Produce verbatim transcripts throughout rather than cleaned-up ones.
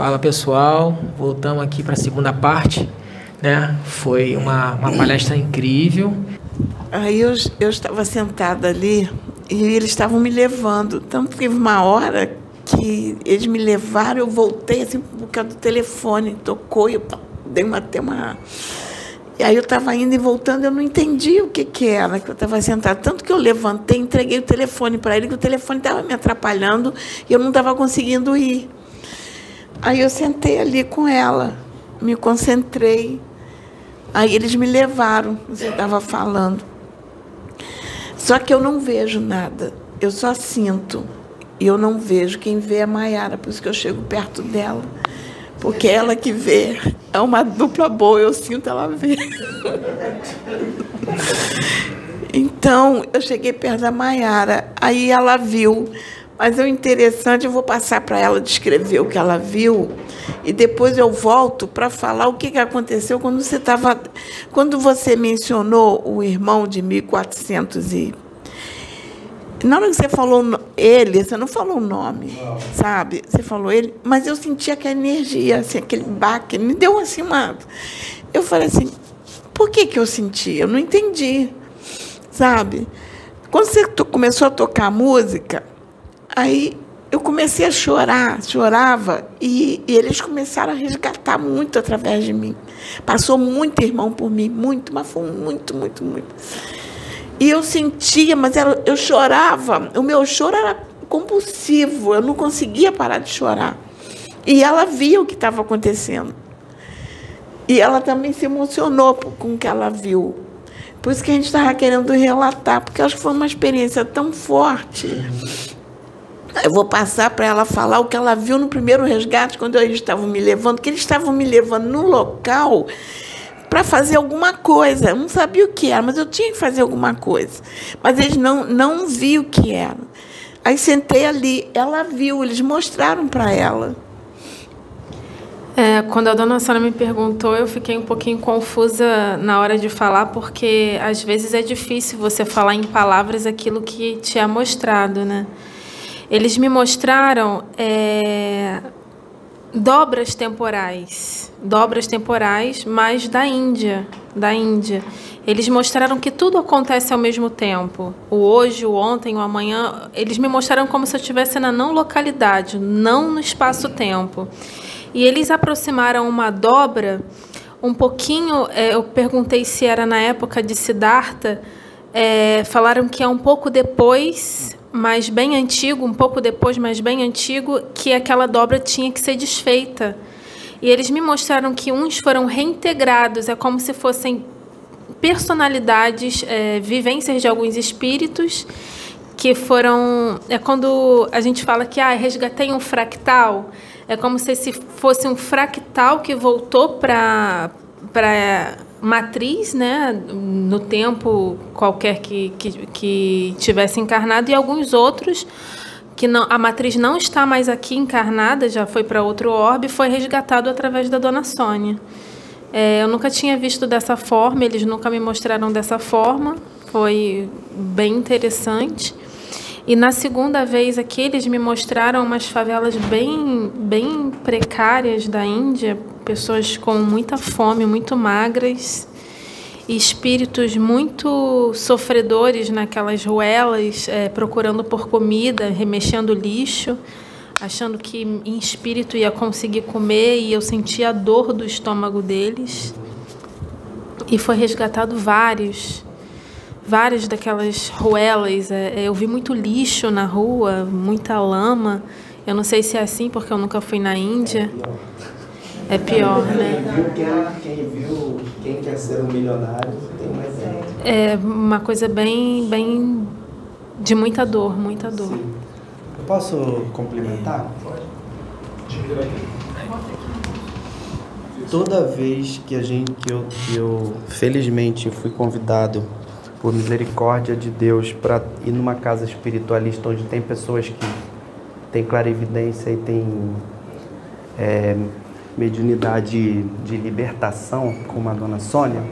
Fala pessoal, voltamos aqui para a segunda parte, né? Foi uma, uma palestra incrível. Aí eu, eu estava sentada ali e eles estavam me levando. Então teve uma hora que eles me levaram, eu voltei assim por causa do telefone, tocou e eu dei uma, até uma... E aí eu estava indo e voltando, eu não entendi o que, que era, que eu estava sentada. Tanto que eu levantei, entreguei o telefone para ele, que o telefone estava me atrapalhando e eu não estava conseguindo ir. Aí eu sentei ali com ela, me concentrei. Aí eles me levaram, você estava falando. Só que eu não vejo nada, eu só sinto. E eu não vejo, quem vê é a Maiara, por isso que eu chego perto dela. Porque é ela que vê, é uma dupla boa, eu sinto ela ver. Então, eu cheguei perto da Maiara, aí ela viu. Mas é interessante, eu vou passar para ela descrever o que ela viu e depois eu volto para falar o que, que aconteceu quando você estava... Quando você mencionou o irmão de mil e quatrocentos e... Na hora que você falou ele, você não falou o nome, sabe? Você falou ele, mas eu senti aquela energia, assim, aquele baque, me deu assim uma... Eu falei assim, por que, que eu senti? Eu não entendi, sabe? Quando você começou a tocar música, aí eu comecei a chorar, chorava, e, e eles começaram a resgatar muito através de mim. Passou muito irmão por mim, muito, mas foi muito, muito, muito. E eu sentia, mas era, eu chorava, o meu choro era compulsivo, eu não conseguia parar de chorar. E ela via o que estava acontecendo. E ela também se emocionou com o que ela viu. Por isso que a gente estava querendo relatar, porque acho que foi uma experiência tão forte. Eu vou passar para ela falar o que ela viu no primeiro resgate, quando eles estavam me levando, que eles estavam me levando no local para fazer alguma coisa. Eu não sabia o que era, mas eu tinha que fazer alguma coisa. Mas eles não, não viam o que era. Aí sentei ali, ela viu, eles mostraram para ela. É, quando a dona Sônia me perguntou, eu fiquei um pouquinho confusa na hora de falar, porque às vezes é difícil você falar em palavras aquilo que te é mostrado, né? Eles me mostraram é, dobras temporais, dobras temporais, mas da Índia, da Índia. Eles mostraram que tudo acontece ao mesmo tempo. O hoje, o ontem, o amanhã. Eles me mostraram como se eu estivesse na não localidade, não no espaço-tempo. E eles aproximaram uma dobra um pouquinho. É, eu perguntei se era na época de Siddhartha. É, falaram que é um pouco depois, mas bem antigo, um pouco depois, mas bem antigo, que aquela dobra tinha que ser desfeita. E eles me mostraram que uns foram reintegrados, é como se fossem personalidades, é, vivências de alguns espíritos, que foram... É quando a gente fala que ah, resgatei um fractal, é como se esse fosse um fractal que voltou para para matriz, né, no tempo qualquer que, que, que tivesse encarnado, e alguns outros que não, a matriz não está mais aqui encarnada, já foi para outro orbe, foi resgatado através da dona Sônia. É, eu nunca tinha visto dessa forma, eles nunca me mostraram dessa forma, foi bem interessante. E na segunda vez aqui, eles me mostraram umas favelas bem, bem precárias da Índia, pessoas com muita fome, muito magras, e espíritos muito sofredores naquelas ruelas, é, procurando por comida, remexendo lixo, achando que em espírito ia conseguir comer, e eu sentia a dor do estômago deles. E foi resgatado vários, várias daquelas ruelas. É, eu vi muito lixo na rua, muita lama. Eu não sei se é assim, porque eu nunca fui na Índia. É pior, né? Quem viu, quem quer ser um milionário, tem mais exemplo. É uma coisa bem, bem de muita dor, muita dor. Sim. Eu posso complementar? Toda vez que a gente, que eu, que eu felizmente fui convidado por misericórdia de Deus para ir numa casa espiritualista onde tem pessoas que têm clarividência e têm é, mediunidade de libertação, como a dona Sônia,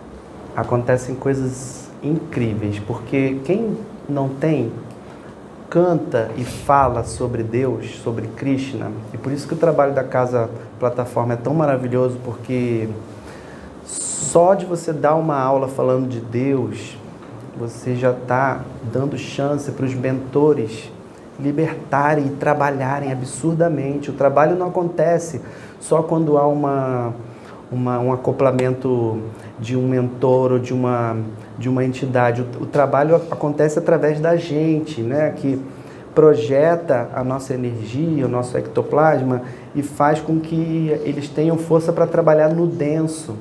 acontecem coisas incríveis, porque quem não tem canta e fala sobre Deus, sobre Krishna, e por isso que o trabalho da Casa Plataforma é tão maravilhoso, porque só de você dar uma aula falando de Deus, você já está dando chance para os mentores libertarem e trabalharem absurdamente. O trabalho não acontece só quando há uma, uma, um acoplamento de um mentor ou de uma, de uma entidade. O, o trabalho acontece através da gente, né? Que projeta a nossa energia, o nosso ectoplasma e faz com que eles tenham força para trabalhar no denso.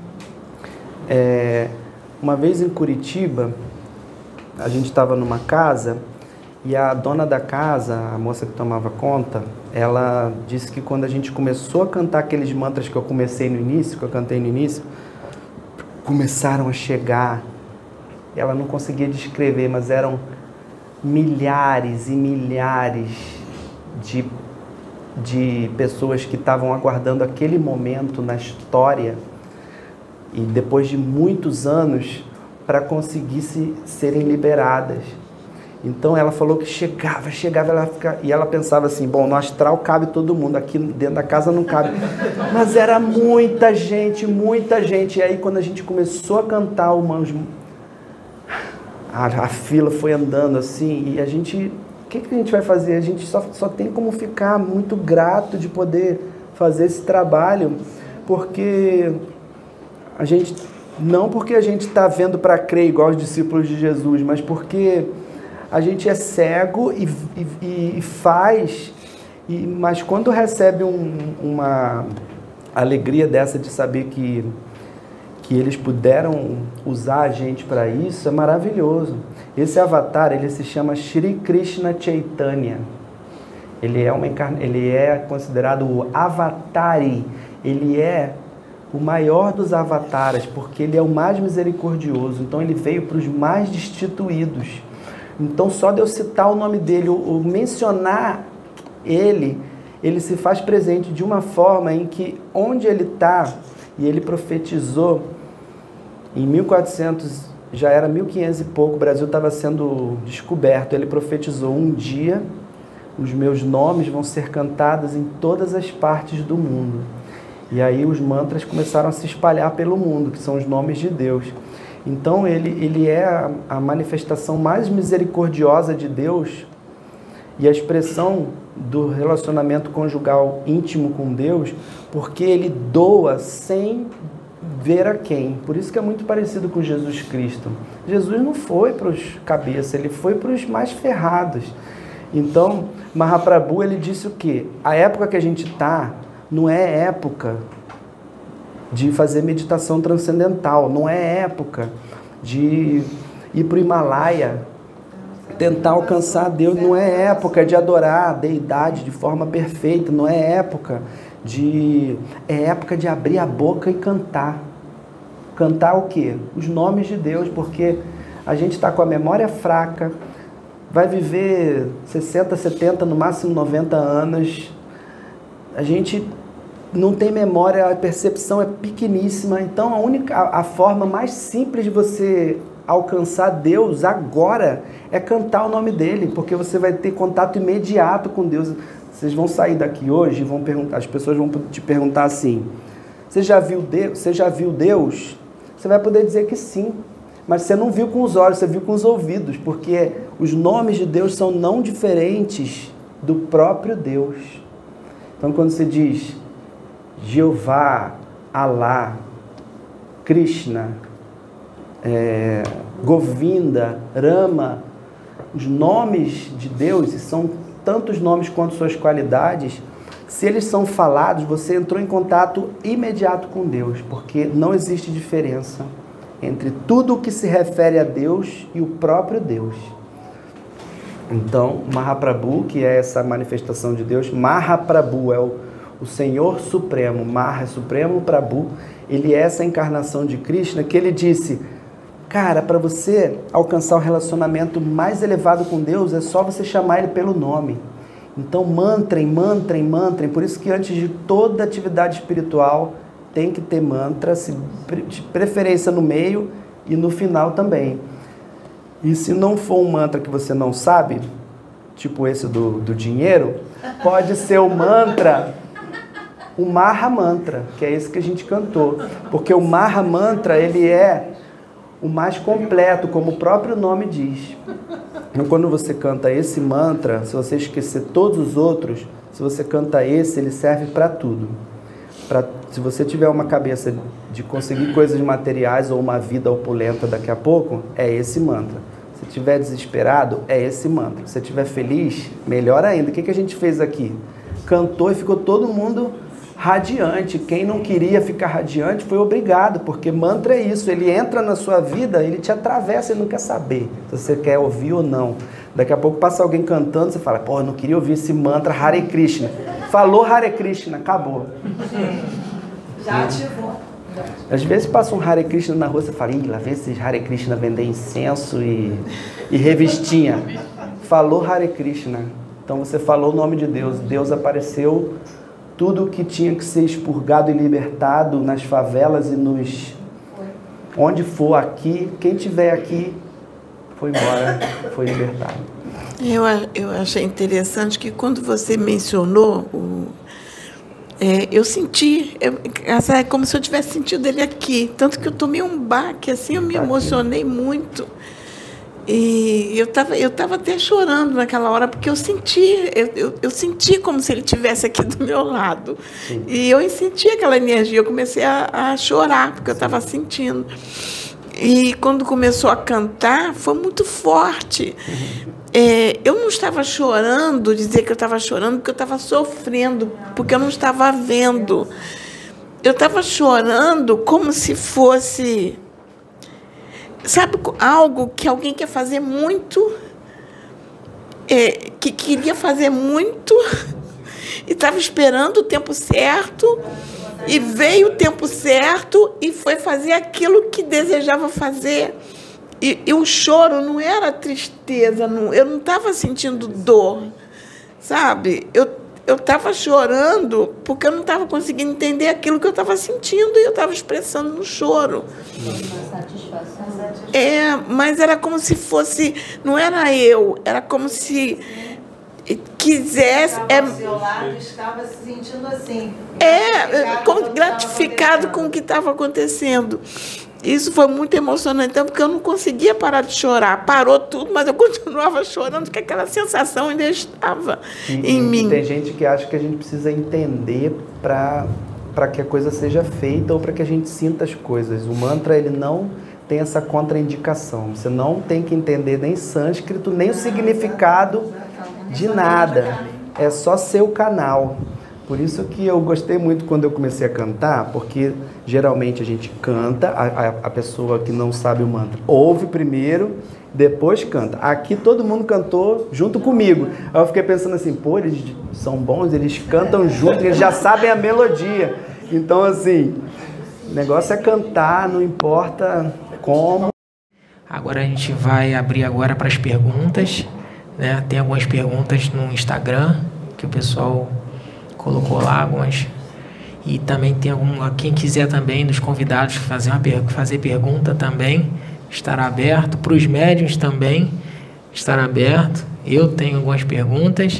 É, uma vez em Curitiba, a gente estava numa casa e a dona da casa, a moça que tomava conta, ela disse que quando a gente começou a cantar aqueles mantras que eu comecei no início, que eu cantei no início, começaram a chegar, ela não conseguia descrever, mas eram milhares e milhares de, de pessoas que estavam aguardando aquele momento na história e depois de muitos anos para conseguir se, serem liberadas. Então ela falou que chegava, chegava, ela fica, e ela pensava assim, bom, no astral cabe todo mundo, aqui dentro da casa não cabe. Mas era muita gente, muita gente. E aí quando a gente começou a cantar o Manjo, a, a fila foi andando assim, e a gente, o que, que a gente vai fazer? A gente só, só tem como ficar muito grato de poder fazer esse trabalho, porque a gente, não porque a gente está vendo para crer igual os discípulos de Jesus, mas porque a gente é cego e, e, e faz, e, mas quando recebe um, uma alegria dessa de saber que, que eles puderam usar a gente para isso, é maravilhoso. Esse avatar, ele se chama Shri Krishna Chaitanya. Ele é, uma encarna... ele é considerado o Avatari. Ele é o maior dos avatares, porque ele é o mais misericordioso. Então ele veio para os mais destituídos. Então, só de eu citar o nome dele, o mencionar ele, ele se faz presente de uma forma em que, onde ele está, e ele profetizou, em mil e quatrocentos, já era mil e quinhentos e pouco, o Brasil estava sendo descoberto, ele profetizou, um dia, os meus nomes vão ser cantados em todas as partes do mundo. E aí os mantras começaram a se espalhar pelo mundo, que são os nomes de Deus. Então, ele, ele é a, a manifestação mais misericordiosa de Deus e a expressão do relacionamento conjugal íntimo com Deus, porque ele doa sem ver a quem. Por isso que é muito parecido com Jesus Cristo. Jesus não foi para os cabeças, ele foi para os mais ferrados. Então, Mahaprabhu, ele disse o quê? A época que a gente está não é época de fazer meditação transcendental, não é época de ir para o Himalaia, tentar alcançar Deus, não é época de adorar a deidade de forma perfeita, não é época de... é época de abrir a boca e cantar. Cantar o quê? Os nomes de Deus, porque a gente está com a memória fraca, vai viver sessenta, setenta, no máximo noventa anos, a gente não tem memória, a percepção é pequeníssima. Então a única, a, a forma mais simples de você alcançar Deus agora é cantar o nome dele, porque você vai ter contato imediato com Deus. Vocês vão sair daqui hoje e vão perguntar, as pessoas vão te perguntar assim, você já viu Deus? Você já viu Deus? Você vai poder dizer que sim, mas você não viu com os olhos, você viu com os ouvidos, porque os nomes de Deus são não diferentes do próprio Deus. Então quando você diz Jeová, Alá, Krishna, é, Govinda, Rama, os nomes de Deus, e são tantos nomes quanto suas qualidades, se eles são falados, você entrou em contato imediato com Deus, porque não existe diferença entre tudo o que se refere a Deus e o próprio Deus. Então, Mahaprabhu, que é essa manifestação de Deus, Mahaprabhu é o, o Senhor Supremo, Maha é Supremo, Prabhu, ele é essa encarnação de Krishna, que ele disse, cara, para você alcançar o relacionamento mais elevado com Deus, é só você chamar ele pelo nome. Então, mantrem, mantrem, mantrem, por isso que antes de toda atividade espiritual, tem que ter mantra, de preferência no meio e no final também. E se não for um mantra que você não sabe, tipo esse do, do dinheiro, pode ser o mantra, o Maha Mantra, que é esse que a gente cantou. Porque o Maha Mantra, ele é o mais completo, como o próprio nome diz. Então, quando você canta esse mantra, se você esquecer todos os outros, se você canta esse, ele serve para tudo. Pra, se você tiver uma cabeça de conseguir coisas materiais ou uma vida opulenta daqui a pouco, é esse mantra. Se estiver desesperado, é esse mantra. Se estiver feliz, melhor ainda. O que, que a gente fez aqui? Cantou e ficou todo mundo radiante. Quem não queria ficar radiante foi obrigado, porque mantra é isso. Ele entra na sua vida, ele te atravessa e não quer saber se você quer ouvir ou não. Daqui a pouco passa alguém cantando, você fala, pô, eu não queria ouvir esse mantra Hare Krishna. Falou Hare Krishna, acabou. Já ativou. Às vezes passa um Hare Krishna na rua, você fala, ih, lá vem esses Hare Krishna vender incenso e, e revistinha. Falou Hare Krishna. Então você falou o nome de Deus. Deus apareceu, tudo que tinha que ser expurgado e libertado nas favelas e nos... onde for aqui, quem tiver aqui, foi embora, foi libertado. Eu, eu achei interessante que quando você mencionou o... É, eu senti, eu, é como se eu tivesse sentido ele aqui, tanto que eu tomei um baque, assim, eu me emocionei muito. E eu estava eu tava até chorando naquela hora, porque eu senti, eu, eu, eu senti como se ele estivesse aqui do meu lado. Sim. E eu senti aquela energia, eu comecei a, a chorar, porque eu estava sentindo. E quando começou a cantar, foi muito forte. Uhum. É, eu não estava chorando, dizer que eu estava chorando, porque eu estava sofrendo, porque eu não estava vendo. Eu estava chorando como se fosse, sabe, algo que alguém quer fazer muito, é, que queria fazer muito, e estava esperando o tempo certo, e veio o tempo certo, e foi fazer aquilo que desejava fazer. E, e o choro não era tristeza, não, eu não estava sentindo dor, sabe? Eu eu estava chorando porque eu não estava conseguindo entender aquilo que eu estava sentindo e eu estava expressando no choro. Uma satisfação. É, mas era como se fosse, não era eu, era como se quisesse... Estava é, ao seu lado, estava se sentindo assim. É, com, gratificado com o que estava acontecendo. Isso foi muito emocionante, então, porque eu não conseguia parar de chorar. Parou tudo, mas eu continuava chorando, porque aquela sensação ainda estava e, em e, mim. Tem gente que acha que a gente precisa entender para para que a coisa seja feita ou para que a gente sinta as coisas. O mantra, ele não tem essa contraindicação. Você não tem que entender nem sânscrito, nem o significado de nada. É só ser o canal. Por isso que eu gostei muito quando eu comecei a cantar, porque geralmente a gente canta, a, a, a pessoa que não sabe o mantra ouve primeiro, depois canta. Aqui todo mundo cantou junto comigo. Aí eu fiquei pensando assim, pô, eles são bons, eles cantam junto, eles já sabem a melodia. Então, assim, o negócio é cantar, não importa como. Agora a gente vai abrir agora para as perguntas, né? Tem algumas perguntas no Instagram que o pessoal colocou lá algumas, e também tem algum, quem quiser também dos convidados fazer uma fazer pergunta também estará aberto, para os médiuns também estará aberto. Eu tenho algumas perguntas,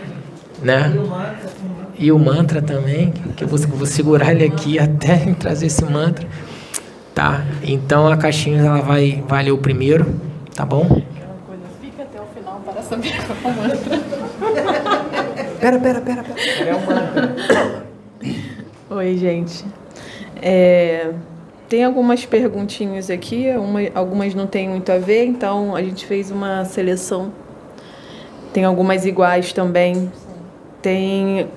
né? E o mantra também, que eu vou, vou segurar ele aqui até trazer esse mantra, tá? Então a caixinha ela vai, vai ler o primeiro, tá bom? Aquela coisa, fica até o final para saber qual é o mantra. Pera, pera, pera, pera. É o mantra. Oi, gente. É, tem algumas perguntinhas aqui, uma, algumas não tem muito a ver, então a gente fez uma seleção. Tem algumas iguais também. Tem...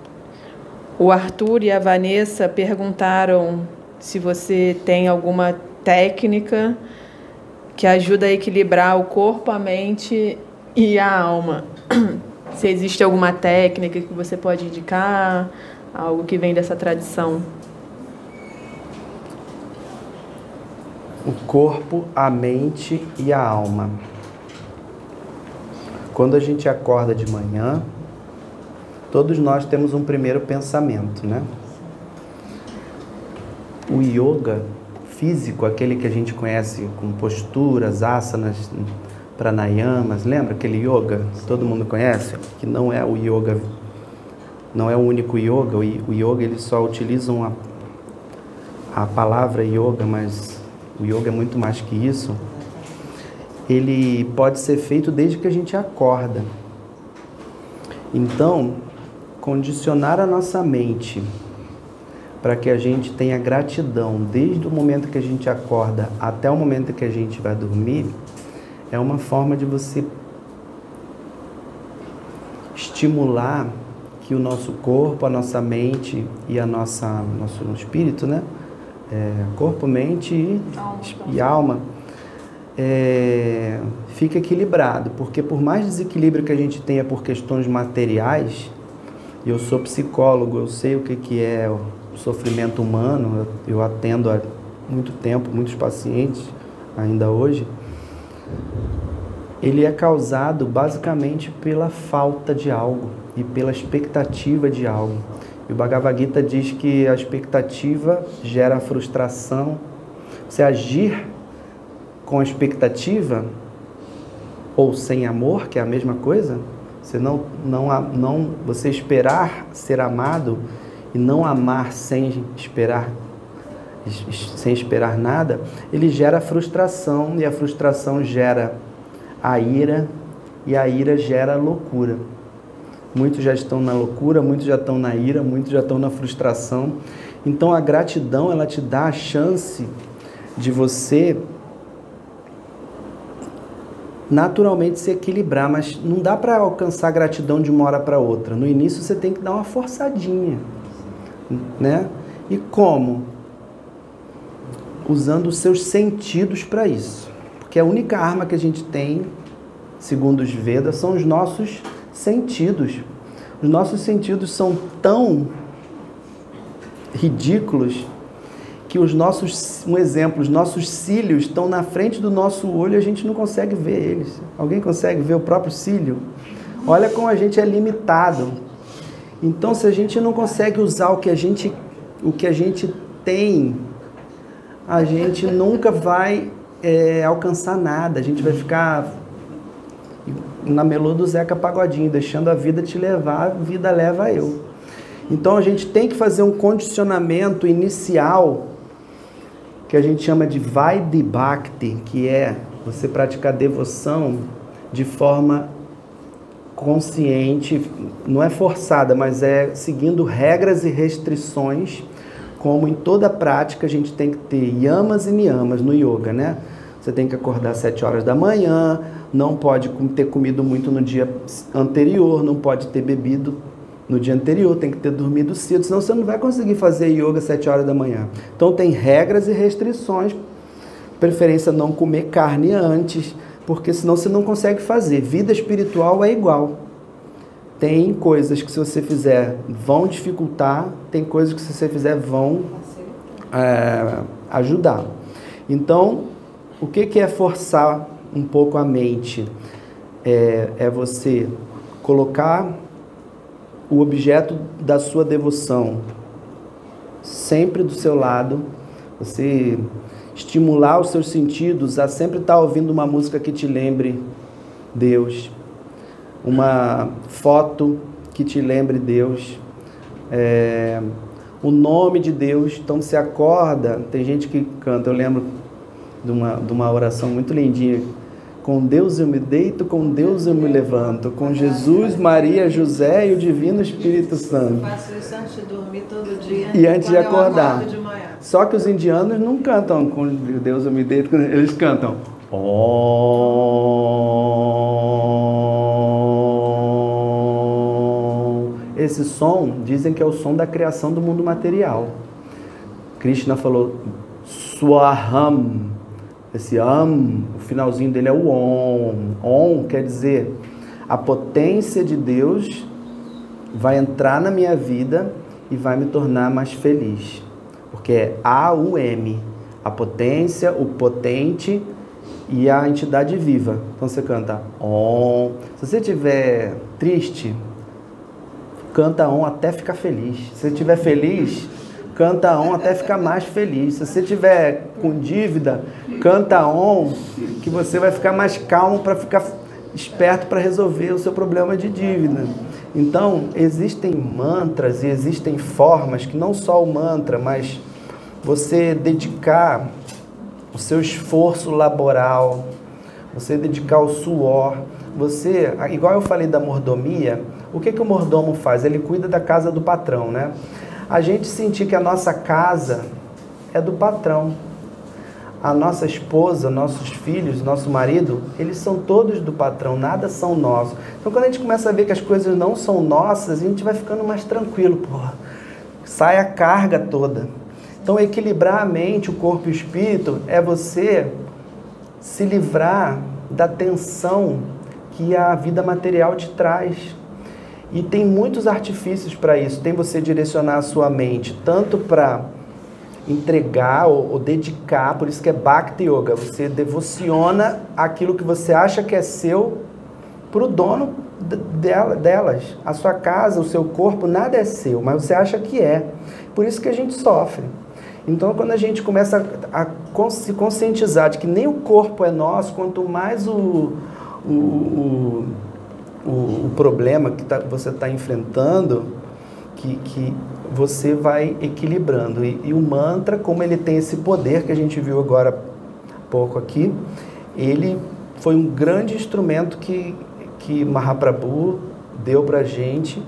O Arthur e a Vanessa perguntaram se você tem alguma técnica que ajuda a equilibrar o corpo, a mente e a alma. Se existe alguma técnica que você pode indicar, algo que vem dessa tradição. O corpo, a mente e a alma. Quando a gente acorda de manhã, todos nós temos um primeiro pensamento, né? O yoga físico, aquele que a gente conhece com posturas, asanas, pranayamas, lembra aquele yoga que todo mundo conhece? Que não é o yoga, não é o único yoga, o yoga eles só utilizam a, a palavra yoga, mas o yoga é muito mais que isso. Ele pode ser feito desde que a gente acorda. Então, condicionar a nossa mente para que a gente tenha gratidão desde o momento que a gente acorda até o momento que a gente vai dormir, é uma forma de você estimular que o nosso corpo, a nossa mente e a nossa nosso espírito, né? É, corpo, mente e alma, e alma é, fica equilibrado, porque por mais desequilíbrio que a gente tenha por questões materiais, eu sou psicólogo, eu sei o que, que é o sofrimento humano, eu, eu atendo há muito tempo, muitos pacientes ainda hoje. Ele é causado basicamente pela falta de algo e pela expectativa de algo. E o Bhagavad Gita diz que a expectativa gera frustração. Você agir com expectativa ou sem amor, que é a mesma coisa, você não, não, não, você esperar ser amado e não amar sem esperar, sem esperar nada, ele gera frustração, e a frustração gera a ira, e a ira gera loucura. Muitos já estão na loucura, muitos já estão na ira, muitos já estão na frustração. Então a gratidão, ela te dá a chance de você naturalmente se equilibrar, mas não dá para alcançar gratidão de uma hora para outra. No início você tem que dar uma forçadinha, né? E como? Usando os seus sentidos para isso. Porque a única arma que a gente tem, segundo os Vedas, são os nossos sentidos. Os nossos sentidos são tão ridículos que os nossos, um exemplo, os nossos cílios estão na frente do nosso olho e a gente não consegue ver eles. Alguém consegue ver o próprio cílio? Olha como a gente é limitado. Então, se a gente não consegue usar o que a gente, o que a gente tem, a gente nunca vai é, alcançar nada. A gente vai ficar na melô do Zeca Pagodinho, deixando a vida te levar, a vida leva eu. Então, a gente tem que fazer um condicionamento inicial que a gente chama de Vaidhi Bhakti, que é você praticar devoção de forma consciente, não é forçada, mas é seguindo regras e restrições, como em toda prática a gente tem que ter yamas e niyamas no yoga, né? Você tem que acordar às sete horas da manhã, não pode ter comido muito no dia anterior, não pode ter bebido no dia anterior, tem que ter dormido cedo, senão você não vai conseguir fazer yoga às sete horas da manhã. Então tem regras e restrições, preferência não comer carne antes, porque senão você não consegue fazer. Vida espiritual é igual. Tem coisas que se você fizer vão dificultar, tem coisas que se você fizer vão é, ajudar. Então, o que, que é forçar um pouco a mente? É, é você colocar o objeto da sua devoção sempre do seu lado, você estimular os seus sentidos a sempre estar ouvindo uma música que te lembre Deus, uma foto que te lembre Deus, é, o nome de Deus. Então você acorda, tem gente que canta, eu lembro de uma, de uma oração muito lindinha: com Deus eu me deito, com Deus eu me levanto, com Jesus, Maria, José e o Divino Espírito Santo. Eu faço isso antes de dormir todo dia. E antes de acordar. De manhã. Só que os indianos não cantam com Deus eu me deito, eles cantam Om. Esse som, dizem que é o som da criação do mundo material. Krishna falou Swaham. Esse Am, o finalzinho dele é o Om. Om quer dizer, a potência de Deus vai entrar na minha vida e vai me tornar mais feliz. Porque é A U M, a potência, o potente e a entidade viva. Então você canta Om. Se você estiver triste, canta Om até ficar feliz. Se você estiver feliz, canta Om até ficar mais feliz. Se você tiver com dívida, canta Om, que você vai ficar mais calmo para ficar esperto para resolver o seu problema de dívida. Então, existem mantras e existem formas que não só o mantra, mas você dedicar o seu esforço laboral, você dedicar o suor, você, igual eu falei da mordomia, o que que o mordomo faz? Ele cuida da casa do patrão, né? A gente sentir que a nossa casa é do patrão. A nossa esposa, nossos filhos, nosso marido, eles são todos do patrão, nada são nossos. Então, quando a gente começa a ver que as coisas não são nossas, a gente vai ficando mais tranquilo, porra. Sai a carga toda. Então, equilibrar a mente, o corpo e o espírito é você se livrar da tensão que a vida material te traz. E tem muitos artifícios para isso. Tem você direcionar a sua mente tanto para entregar ou, ou dedicar, por isso que é Bhakti Yoga. Você devociona aquilo que você acha que é seu para o dono dela, delas. A sua casa, o seu corpo, nada é seu, mas você acha que é. Por isso que a gente sofre. Então, quando a gente começa a, a se conscientizar de que nem o corpo é nosso, quanto mais o, o, o, o, o problema que tá, você está enfrentando, que, que você vai equilibrando. E, e o mantra, como ele tem esse poder que a gente viu agora há pouco aqui, ele foi um grande instrumento que, que Mahaprabhu deu para a gente,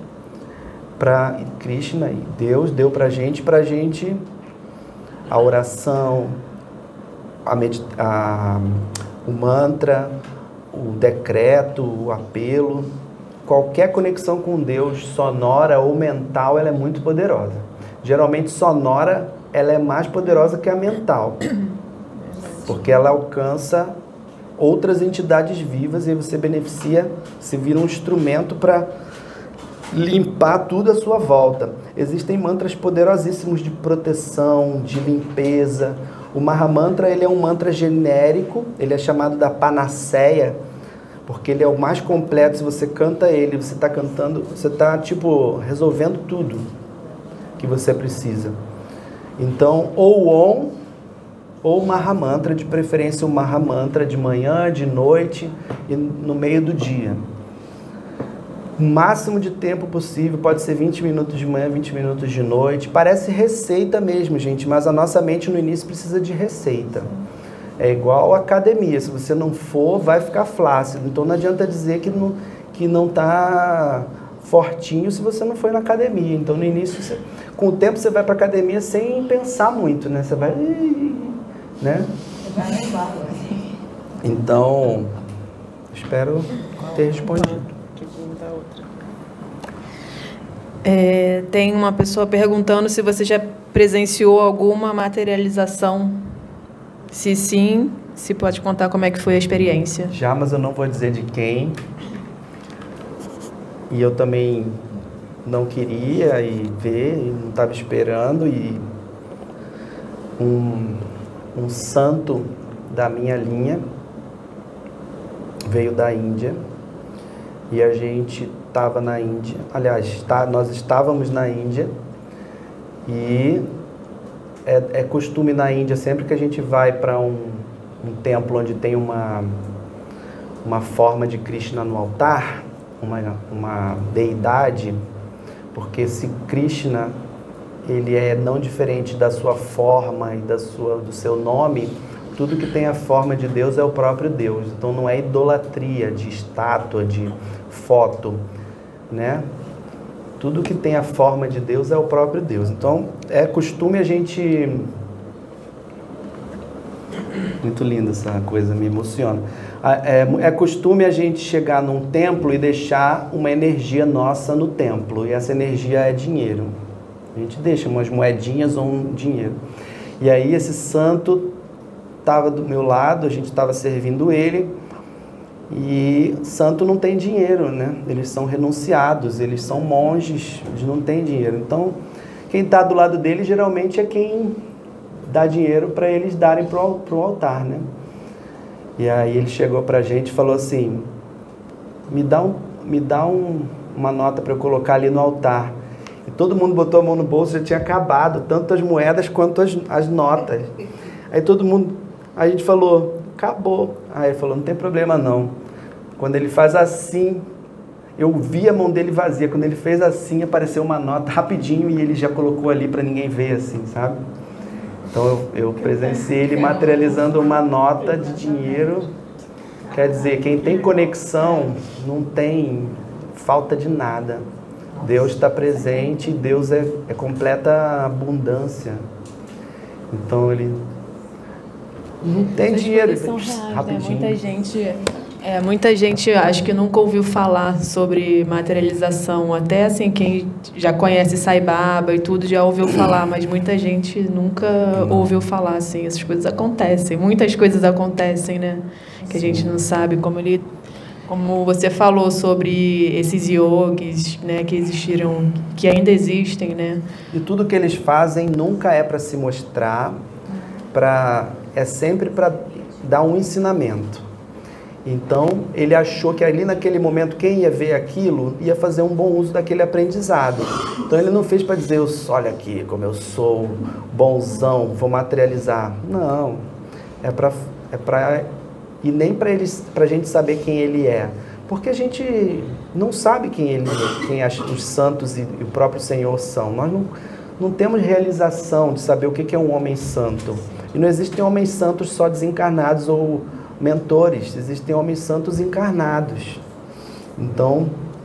para Krishna e Deus deu para a gente, para a gente... a oração, a medita a, o mantra, o decreto, o apelo, qualquer conexão com Deus, sonora ou mental, ela é muito poderosa. Geralmente sonora, ela é mais poderosa que a mental, porque ela alcança outras entidades vivas e você beneficia, você vira um instrumento para limpar tudo à sua volta. Existem mantras poderosíssimos de proteção, de limpeza. O Mahamantra, ele é um mantra genérico, ele é chamado da panaceia, porque ele é o mais completo. Se você canta ele, você está cantando, você está tipo resolvendo tudo que você precisa. Então, ou Om, ou Mahamantra, de preferência o Mahamantra de manhã, de noite e no meio do dia. O máximo de tempo possível, pode ser vinte minutos de manhã, vinte minutos de noite. Parece receita mesmo, gente, mas a nossa mente no início precisa de receita. É igual a academia, se você não for, vai ficar flácido. Então não adianta dizer que não que não está fortinho se você não foi na academia. Então no início, você, com o tempo você vai para a academia sem pensar muito, né? Você vai... né? Então, espero ter respondido. É, tem uma pessoa perguntando se você já presenciou alguma materialização. Se sim, se pode contar como é que foi a experiência. Já, mas eu não vou dizer de quem. E eu também não queria ir ver, e não estava esperando. E um, um santo da minha linha veio da Índia. E a gente estava na Índia, aliás, tá, nós estávamos na Índia e é, é costume na Índia, sempre que a gente vai para um, um templo onde tem uma, uma forma de Krishna no altar, uma, uma deidade, porque se Krishna ele é não diferente da sua forma e da sua, do seu nome, tudo que tem a forma de Deus é o próprio Deus. Então não é idolatria de estátua, de foto, né? Tudo que tem a forma de Deus é o próprio Deus. Então é costume a gente... Muito linda essa coisa, me emociona. É, é costume a gente chegar num templo e deixar uma energia nossa no templo. E essa energia é dinheiro. A gente deixa umas moedinhas ou um dinheiro. E aí esse santo estava do meu lado, a gente estava servindo ele, e santo não tem dinheiro, né? Eles são renunciados, eles são monges, eles não têm dinheiro. Então, quem está do lado dele geralmente é quem dá dinheiro para eles darem para o altar, né? E aí ele chegou para a gente e falou assim, me dá, um, me dá um, uma nota para eu colocar ali no altar. E todo mundo botou a mão no bolso, já tinha acabado, tanto as moedas quanto as, as notas. Aí todo mundo, aí a gente falou, acabou. Aí ele falou, não tem problema não. Quando ele faz assim, eu vi a mão dele vazia. Quando ele fez assim, apareceu uma nota rapidinho e ele já colocou ali para ninguém ver, assim, sabe? Então eu, eu presenciei ele materializando uma nota de dinheiro. Quer dizer, quem tem conexão não tem falta de nada. Deus está presente, Deus é, é completa abundância. Então ele não tem Essas dinheiro. são reais, Rapidinho. Né? Muita gente, é, muita gente acho que nunca ouviu falar sobre materialização. Até assim, quem já conhece Sai Baba e tudo já ouviu falar, mas muita gente nunca não. ouviu falar assim. Essas coisas acontecem, muitas coisas acontecem, né? Que Sim. a gente não sabe como ele. Como você falou sobre esses yogis, né, que existiram, que ainda existem, né? E tudo que eles fazem nunca é para se mostrar, pra, é sempre para dar um ensinamento. Então, ele achou que ali naquele momento, quem ia ver aquilo, ia fazer um bom uso daquele aprendizado. Então, ele não fez para dizer, olha aqui como eu sou bonzão, vou materializar. Não, é para... É pra, e nem para eles, para a gente saber quem ele é, porque a gente não sabe quem ele é, quem as, os santos e, e o próprio Senhor são. Nós não, não temos realização de saber o que é um homem santo. E não existem homens santos só desencarnados ou mentores, existem homens santos encarnados. Então,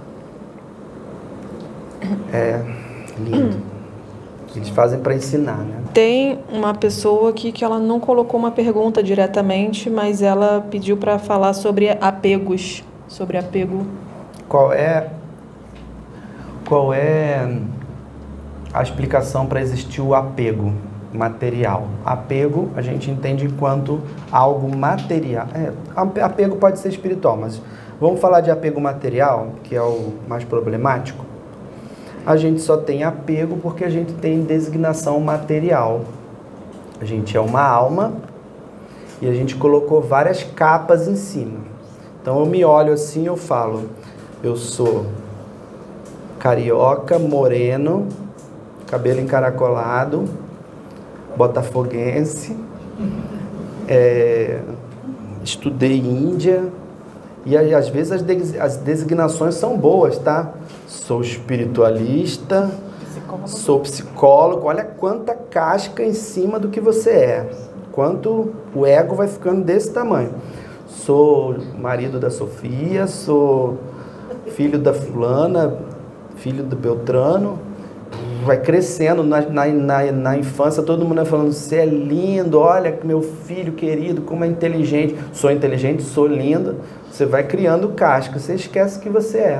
é lindo. Eles fazem para ensinar, né? Tem uma pessoa aqui que ela não colocou uma pergunta diretamente, mas ela pediu para falar sobre apegos, sobre apego. Qual é, qual é a explicação para existir o apego material? Apego a gente entende enquanto algo material. É, apego pode ser espiritual, mas vamos falar de apego material, que é o mais problemático. A gente só tem apego porque a gente tem designação material. A gente é uma alma e a gente colocou várias capas em cima. Então eu me olho assim e eu falo, eu sou carioca, moreno, cabelo encaracolado, botafoguense, é, estudei Índia, e às vezes as, de, as designações são boas, tá? Sou espiritualista, psicólogo. Sou psicólogo. Olha quanta casca em cima do que você é. Quanto o ego vai ficando desse tamanho. Sou marido da Sofia, sou filho da fulana, filho do Beltrano. Vai crescendo na, na, na, na infância, todo mundo vai falando, você é lindo, olha meu filho querido, como é inteligente. Sou inteligente, sou lindo. Você vai criando casca, você esquece que você é.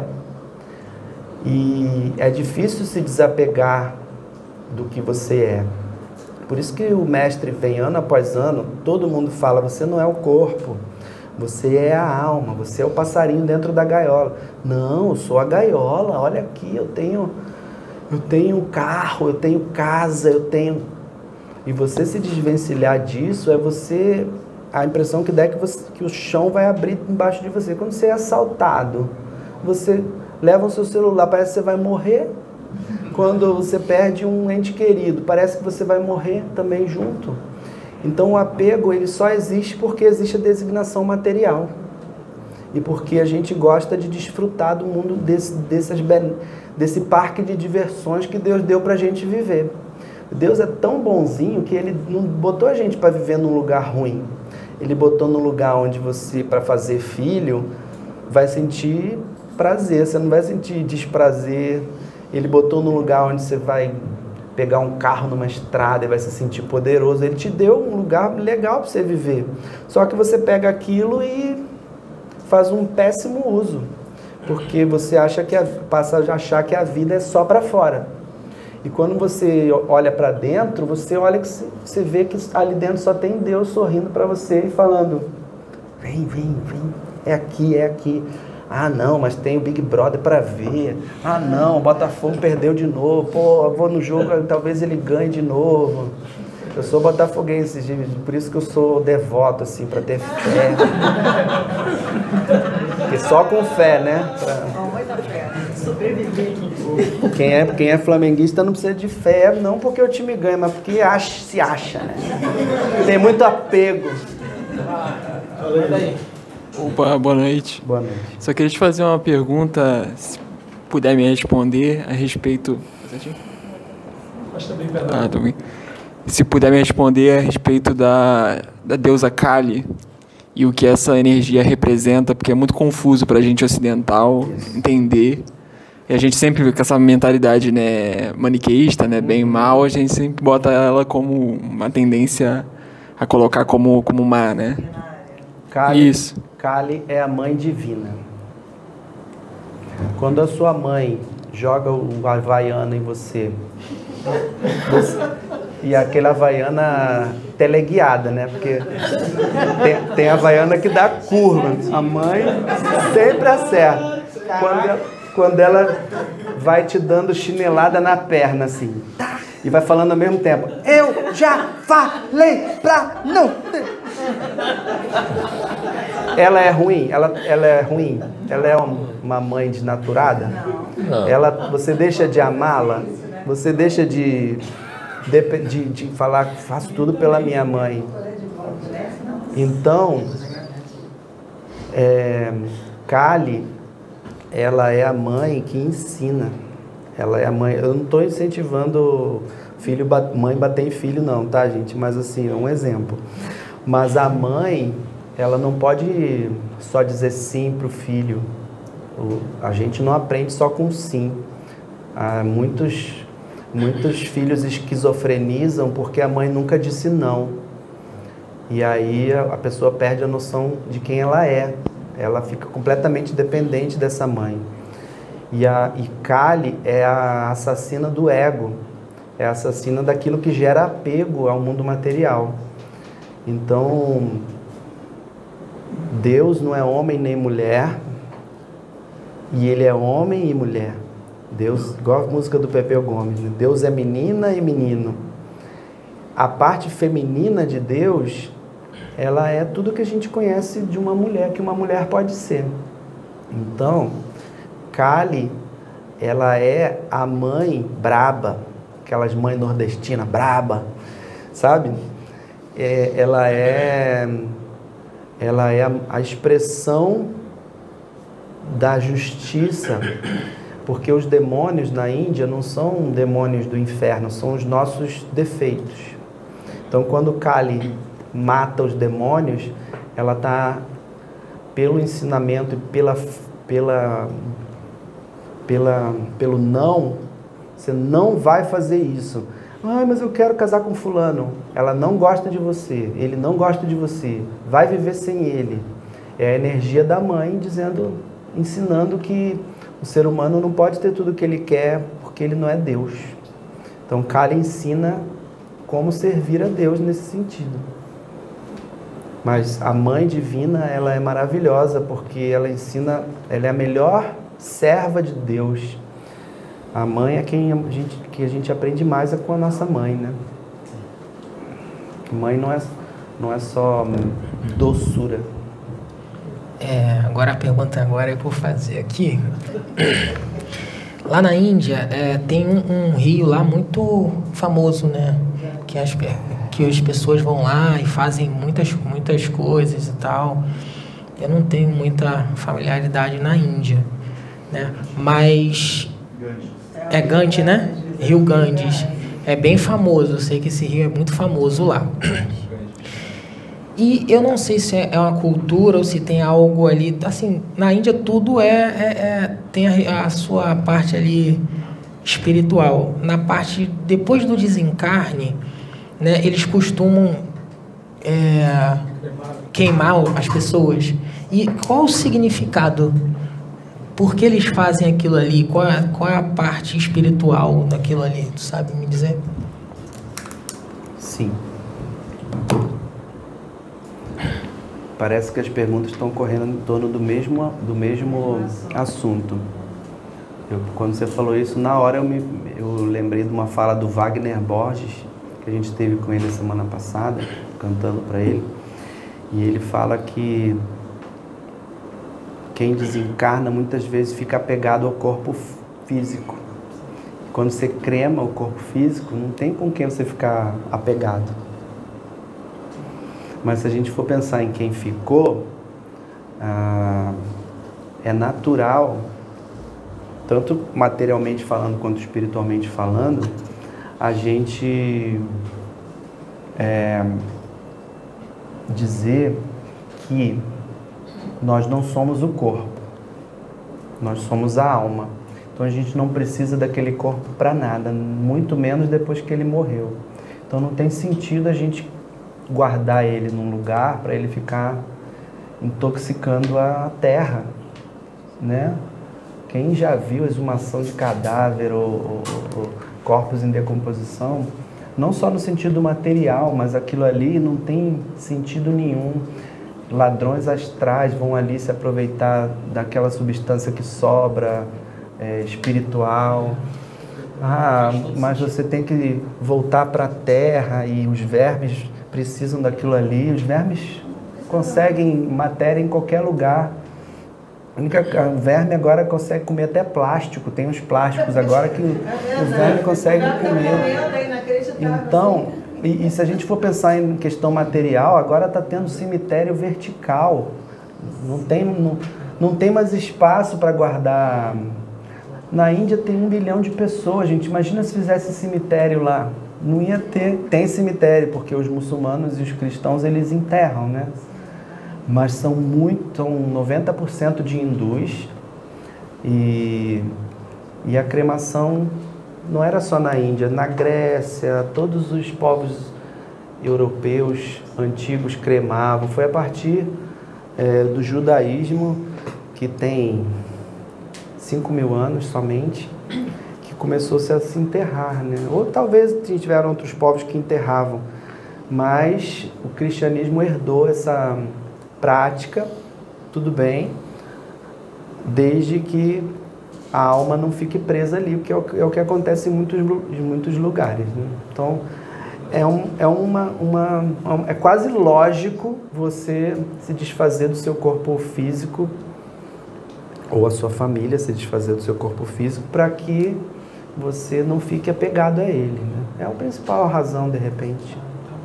E é difícil se desapegar do que você é. Por isso que o mestre vem ano após ano, todo mundo fala, você não é o corpo, você é a alma, você é o passarinho dentro da gaiola. Não, eu sou a gaiola, olha aqui, eu tenho, eu tenho carro, eu tenho casa, eu tenho... E você se desvencilhar disso é você... A impressão que dá é que, você, que o chão vai abrir embaixo de você. Quando você é assaltado, você leva o seu celular, parece que você vai morrer. Quando você perde um ente querido, parece que você vai morrer também junto. Então o apego ele só existe porque existe a designação material. E porque a gente gosta de desfrutar do mundo desse, dessas, desse parque de diversões que Deus deu para a gente viver. Deus é tão bonzinho que Ele não botou a gente para viver num lugar ruim. Ele botou num lugar onde você, para fazer filho, vai sentir prazer, você não vai sentir desprazer. Ele botou num lugar onde você vai pegar um carro numa estrada e vai se sentir poderoso. Ele te deu um lugar legal para você viver. Só que você pega aquilo e faz um péssimo uso. Porque você acha que a, passa a achar que a vida é só para fora. E quando você olha para dentro, você olha que você vê que ali dentro só tem Deus sorrindo para você e falando, vem, vem, vem, é aqui, é aqui. Ah, não, mas tem o Big Brother para ver. Ah, não, o Botafogo perdeu de novo. Pô, eu vou no jogo, talvez ele ganhe de novo. Eu sou botafoguense, por isso que eu sou devoto, assim, para ter fé. Porque só com fé, né? Pra... Com muita fé. Sobreviver. Quem é, quem é flamenguista não precisa de fé, não porque o time ganha, mas porque acha, se acha, né? Tem muito apego. Opa, boa noite. Boa noite. Só queria te fazer uma pergunta, se puder me responder a respeito... Ah, tá bem. Se puder me responder a respeito da, da deusa Kali e o que essa energia representa, porque é muito confuso para a gente ocidental entender. E a gente sempre, com essa mentalidade, né, maniqueísta, né, bem e mal, a gente sempre bota ela como uma tendência a colocar como, como má, né? Kali, Isso. Kali é a mãe divina. Quando a sua mãe joga o Havaiana em você, você e aquela Havaiana teleguiada, né? Porque tem, tem Havaiana que dá curva. A mãe sempre acerta. Quando, quando ela vai te dando chinelada na perna, assim, tá? E vai falando ao mesmo tempo, eu já falei pra não... Ela é ruim? Ela, ela é ruim? Ela é uma mãe desnaturada? Não. Ela, você deixa de amá-la? Você deixa de, de, de, de falar, faço tudo pela minha mãe. Então, é, Kali, ela é a mãe que ensina. Ela é a mãe. Eu não estou incentivando filho, mãe bater em filho, não, tá, gente? Mas assim, é um exemplo. Mas a mãe, ela não pode só dizer sim para o filho. A gente não aprende só com sim. Há muitos, muitos filhos esquizofrenizam porque a mãe nunca disse não. E aí a pessoa perde a noção de quem ela é. Ela fica completamente dependente dessa mãe. E, a, e Kali é a assassina do ego. É a assassina daquilo que gera apego ao mundo material. Então, Deus não é homem nem mulher, e Ele é homem e mulher. Deus, igual a música do Pepeu Gomes, né? Deus é menina e menino. A parte feminina de Deus, ela é tudo que a gente conhece de uma mulher, que uma mulher pode ser. Então, Kali, ela é a mãe braba, aquelas mães nordestinas braba, sabe? É, ela é, ela é a, a expressão da justiça, porque os demônios na Índia não são demônios do inferno, são os nossos defeitos. Então, quando Kali mata os demônios, ela está, pelo ensinamento e pela, pela, pela, pelo não, você não vai fazer isso. Ah, mas eu quero casar com fulano. Ela não gosta de você, ele não gosta de você, vai viver sem ele. É a energia da mãe dizendo, ensinando que o ser humano não pode ter tudo o que ele quer, porque ele não é Deus. Então, Kali ensina como servir a Deus nesse sentido. Mas a mãe divina, ela é maravilhosa, porque ela ensina, ela é a melhor serva de Deus. A mãe é quem a gente, que a gente aprende mais é com a nossa mãe, né? Mãe não é, não é só doçura. É, agora a pergunta agora eu vou fazer aqui. Lá na Índia é, tem um, um rio lá muito famoso, né? Que as, que as pessoas vão lá e fazem muitas, muitas coisas e tal. Eu não tenho muita familiaridade na Índia, né? Mas... É Ganges, né? Rio Ganges. É bem famoso, eu sei que esse rio é muito famoso lá. E eu não sei se é uma cultura ou se tem algo ali... Assim, na Índia tudo é... é, é tem a, a sua parte ali espiritual. Na parte... Depois do desencarne, né, eles costumam é, queimar as pessoas. E qual o significado? Por que eles fazem aquilo ali? Qual é, qual é a parte espiritual daquilo ali? Tu sabe me dizer? Sim. Parece que as perguntas estão correndo em torno do mesmo, do mesmo assunto. Eu, quando você falou isso, na hora eu, me, eu lembrei de uma fala do Wagner Borges, que a gente teve com ele a semana passada, cantando para ele. E ele fala que quem desencarna muitas vezes fica apegado ao corpo físico. quando você crema o corpo físico, não tem com quem você ficar apegado. Mas se a gente for pensar em quem ficou, ah, é natural, tanto materialmente falando quanto espiritualmente falando, a gente é, dizer que nós não somos o corpo, nós somos a alma. Então a gente não precisa daquele corpo para nada, muito menos depois que ele morreu. Então não tem sentido a gente guardar ele num lugar para ele ficar intoxicando a terra, né? Quem já viu exumação de cadáver ou, ou, ou corpos em decomposição, não só no sentido material, mas aquilo ali não tem sentido nenhum. Ladrões astrais vão ali se aproveitar daquela substância que sobra, é, espiritual. Ah, mas você tem que voltar para a terra e os vermes precisam daquilo ali. Os vermes conseguem matéria em qualquer lugar. A única, o verme agora consegue comer até plástico. Tem uns plásticos agora que o, o verme consegue comer. Então, e, e se a gente for pensar em questão material, agora está tendo cemitério vertical. Não tem, não, não tem mais espaço para guardar. Na Índia tem um bilhão de pessoas, gente. Imagina se fizesse cemitério lá. Não ia ter. Tem cemitério, porque os muçulmanos e os cristãos, eles enterram, né? Mas são muito, são noventa por cento de hindus. E, e a cremação não era só na Índia. Na Grécia, todos os povos europeus antigos cremavam. Foi a partir é, do judaísmo, que tem cinco mil anos somente, que começou-se a se enterrar, né? Ou talvez tiveram outros povos que enterravam, mas o cristianismo herdou essa prática, tudo bem, desde que a alma não fique presa ali, que é o, é o que acontece em muitos, em muitos lugares, né? Então, é, um, é, uma, uma, é quase lógico você se desfazer do seu corpo físico, ou a sua família se desfazer do seu corpo físico, para que você não fique apegado a ele, né? É a principal razão, de repente.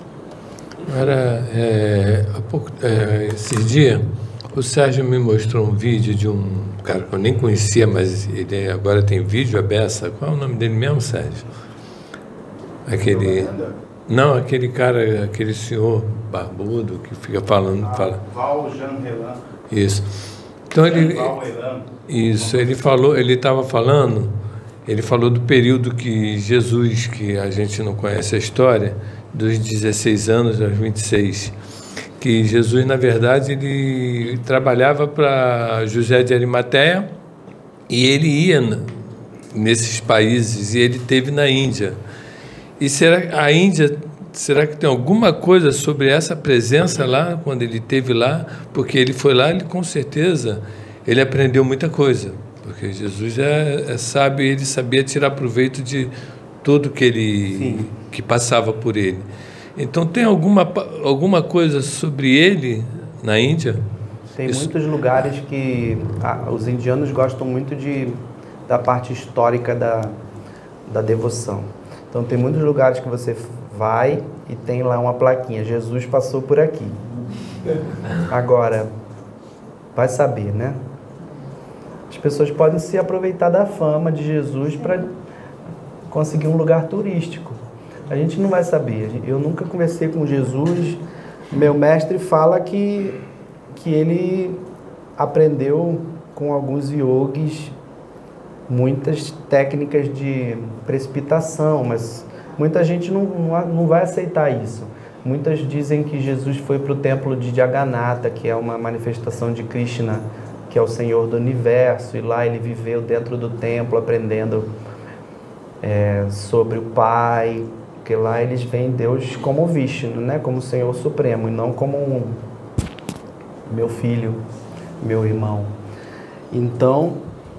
Agora, é, há pouco, é, esses dias, o Sérgio me mostrou um vídeo de um cara que eu nem conhecia, mas ele agora tem vídeo, a beça. Qual é o nome dele mesmo, Sérgio? Aquele... Não, aquele cara, aquele senhor barbudo que fica falando... Ah, fala. Val Jean Relan. Isso. Então ele, isso, ele falou, ele estava falando, ele falou do período que Jesus, que a gente não conhece a história, dos dezesseis anos aos vinte e seis, que Jesus, na verdade, ele trabalhava para José de Arimateia e ele ia nesses países e ele teve na Índia. E será a Índia, será que tem alguma coisa sobre essa presença lá, quando ele esteve lá? Porque ele foi lá, ele com certeza, ele aprendeu muita coisa. Porque Jesus é, é sábio, ele sabia tirar proveito de tudo que ele Sim. que passava por ele. Então, tem alguma, alguma coisa sobre ele na Índia? Tem Isso. muitos lugares que ah, os indianos gostam muito de, da parte histórica da, da devoção. Então, tem muitos lugares que você vai e tem lá uma plaquinha, Jesus passou por aqui. Agora, vai saber, né? As pessoas podem se aproveitar da fama de Jesus para conseguir um lugar turístico. A gente não vai saber. Eu nunca conversei com Jesus. Meu mestre fala que, que ele aprendeu com alguns yogis muitas técnicas de precipitação, mas muita gente não, não, não vai aceitar isso. Muitas dizem que Jesus foi para o templo de Jagannatha, que é uma manifestação de Krishna, que é o Senhor do Universo, e lá ele viveu dentro do templo aprendendo é, sobre o Pai, porque lá eles veem Deus como Vishnu, né? Como o Senhor Supremo, e não como um meu filho, meu irmão. Então,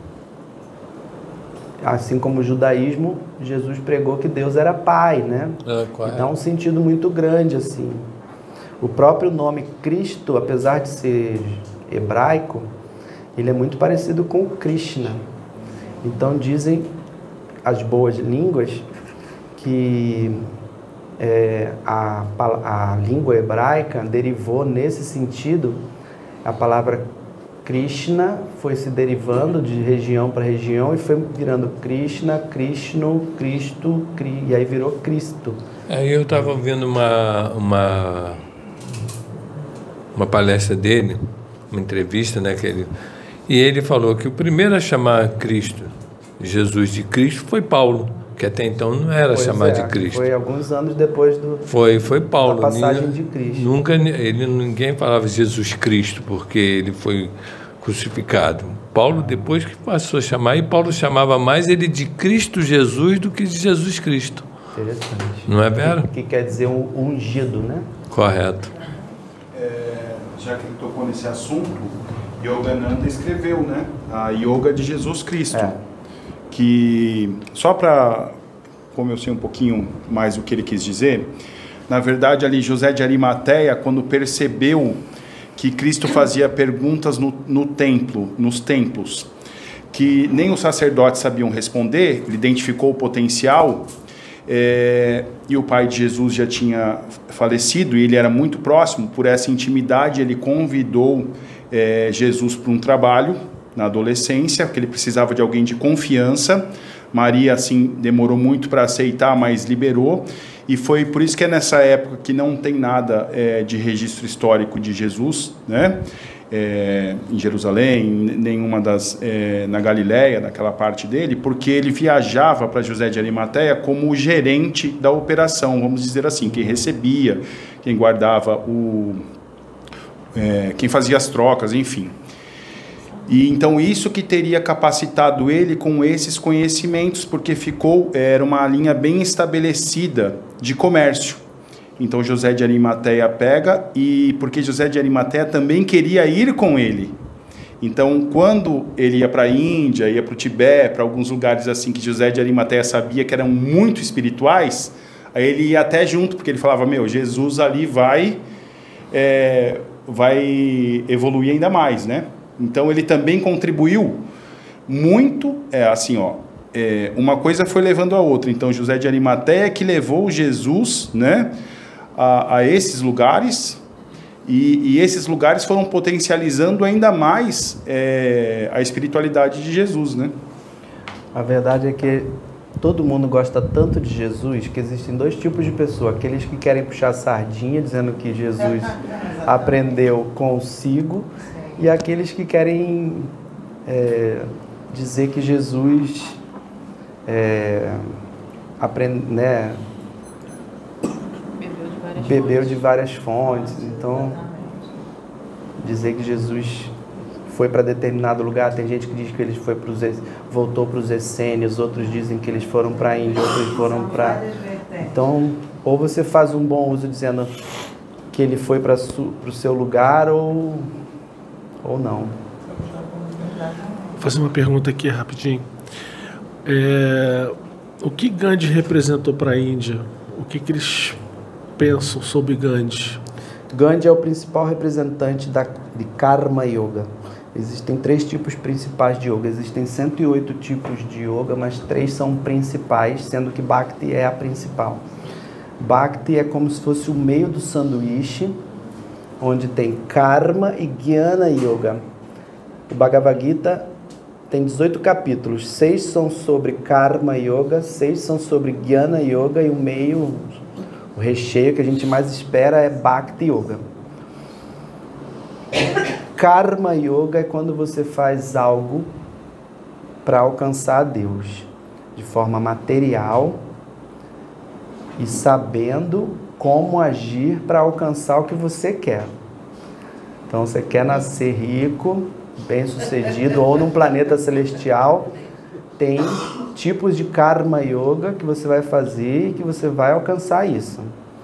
assim como o judaísmo, Jesus pregou que Deus era Pai, né? É, e dá um sentido muito grande, assim. O próprio nome Cristo, apesar de ser hebraico, ele é muito parecido com o Krishna. Então dizem as boas línguas, que é, a, a língua hebraica derivou nesse sentido, a palavra Krishna foi se derivando de região para região e foi virando Krishna, Krishno, Cristo, Cri, e aí virou Cristo. Aí eu estava vendo uma, uma, uma palestra dele, uma entrevista, né, que ele, e ele falou que o primeiro a chamar Cristo, Jesus de Cristo, foi Paulo, que até então não era pois chamado é, de Cristo. Foi alguns anos depois do foi foi Paulo, da passagem ninguém, de Cristo. Nunca ele ninguém falava Jesus Cristo porque ele foi crucificado. Paulo depois que passou a chamar, e Paulo chamava mais ele de Cristo Jesus do que de Jesus Cristo. Interessante. Não é, Vera? Que, que quer dizer um ungido, né? Correto. É, já que ele tocou nesse assunto, Yogananda escreveu, né? A Yoga de Jesus Cristo. É. Que, só para, como eu sei um pouquinho mais o que ele quis dizer, na verdade ali José de Arimateia, quando percebeu que Cristo fazia perguntas no, no templo, nos templos, que nem os sacerdotes sabiam responder, ele identificou o potencial, é, e o pai de Jesus já tinha falecido, e ele era muito próximo, por essa intimidade ele convidou é, Jesus para um trabalho, na adolescência, que ele precisava de alguém de confiança. Maria, assim, demorou muito para aceitar, mas liberou, e foi por isso que é nessa época que não tem nada é, de registro histórico de Jesus, né? É, em Jerusalém, nenhuma das é, na Galileia, naquela parte dele, porque ele viajava para José de Arimateia como o gerente da operação, vamos dizer assim, quem recebia, quem guardava o... É, quem fazia as trocas, enfim. E então isso que teria capacitado ele com esses conhecimentos, porque ficou, era uma linha bem estabelecida de comércio. Então José de Arimateia pega, e porque José de Arimateia também queria ir com ele. Então quando ele ia para a Índia, ia para o Tibete, para alguns lugares assim que José de Arimateia sabia que eram muito espirituais, aí ele ia até junto, porque ele falava, meu, Jesus ali vai, é, vai evoluir ainda mais, né? Então ele também contribuiu muito, é, assim, ó, é, uma coisa foi levando a outra. Então José de Arimateia que levou Jesus, né, a, a esses lugares, e, e esses lugares foram potencializando ainda mais é, a espiritualidade de Jesus, né? A verdade é que todo mundo gosta tanto de Jesus que existem dois tipos de pessoas: aqueles que querem puxar sardinha dizendo que Jesus aprendeu consigo, e aqueles que querem é, dizer que Jesus é, aprende, né, Bebeu de várias bebeu fontes. de várias fontes. Então, dizer que Jesus foi para determinado lugar, tem gente que diz que ele foi pros, voltou para os essênios, outros dizem que eles foram para a Índia, outros foram para... Então, ou você faz um bom uso dizendo que ele foi para o seu lugar, ou... ou não. Vou fazer uma pergunta aqui rapidinho. É, o que Gandhi representou para a Índia? O que, que eles pensam sobre Gandhi? Gandhi é o principal representante da, de Karma Yoga. Existem três tipos principais de yoga. Existem cento e oito tipos de yoga, mas três são principais, sendo que Bhakti é a principal. Bhakti é como se fosse o meio do sanduíche, onde tem Karma e Jnana Yoga. O Bhagavad Gita tem dezoito capítulos, seis são sobre Karma Yoga, seis são sobre Jnana Yoga, e o meio, o recheio que a gente mais espera é Bhakti Yoga. Karma Yoga é quando você faz algo para alcançar Deus, de forma material e sabendo como agir para alcançar o que você quer. Então, você quer nascer rico, bem-sucedido, ou num planeta celestial, tem tipos de Karma Yoga que você vai fazer e que você vai alcançar isso.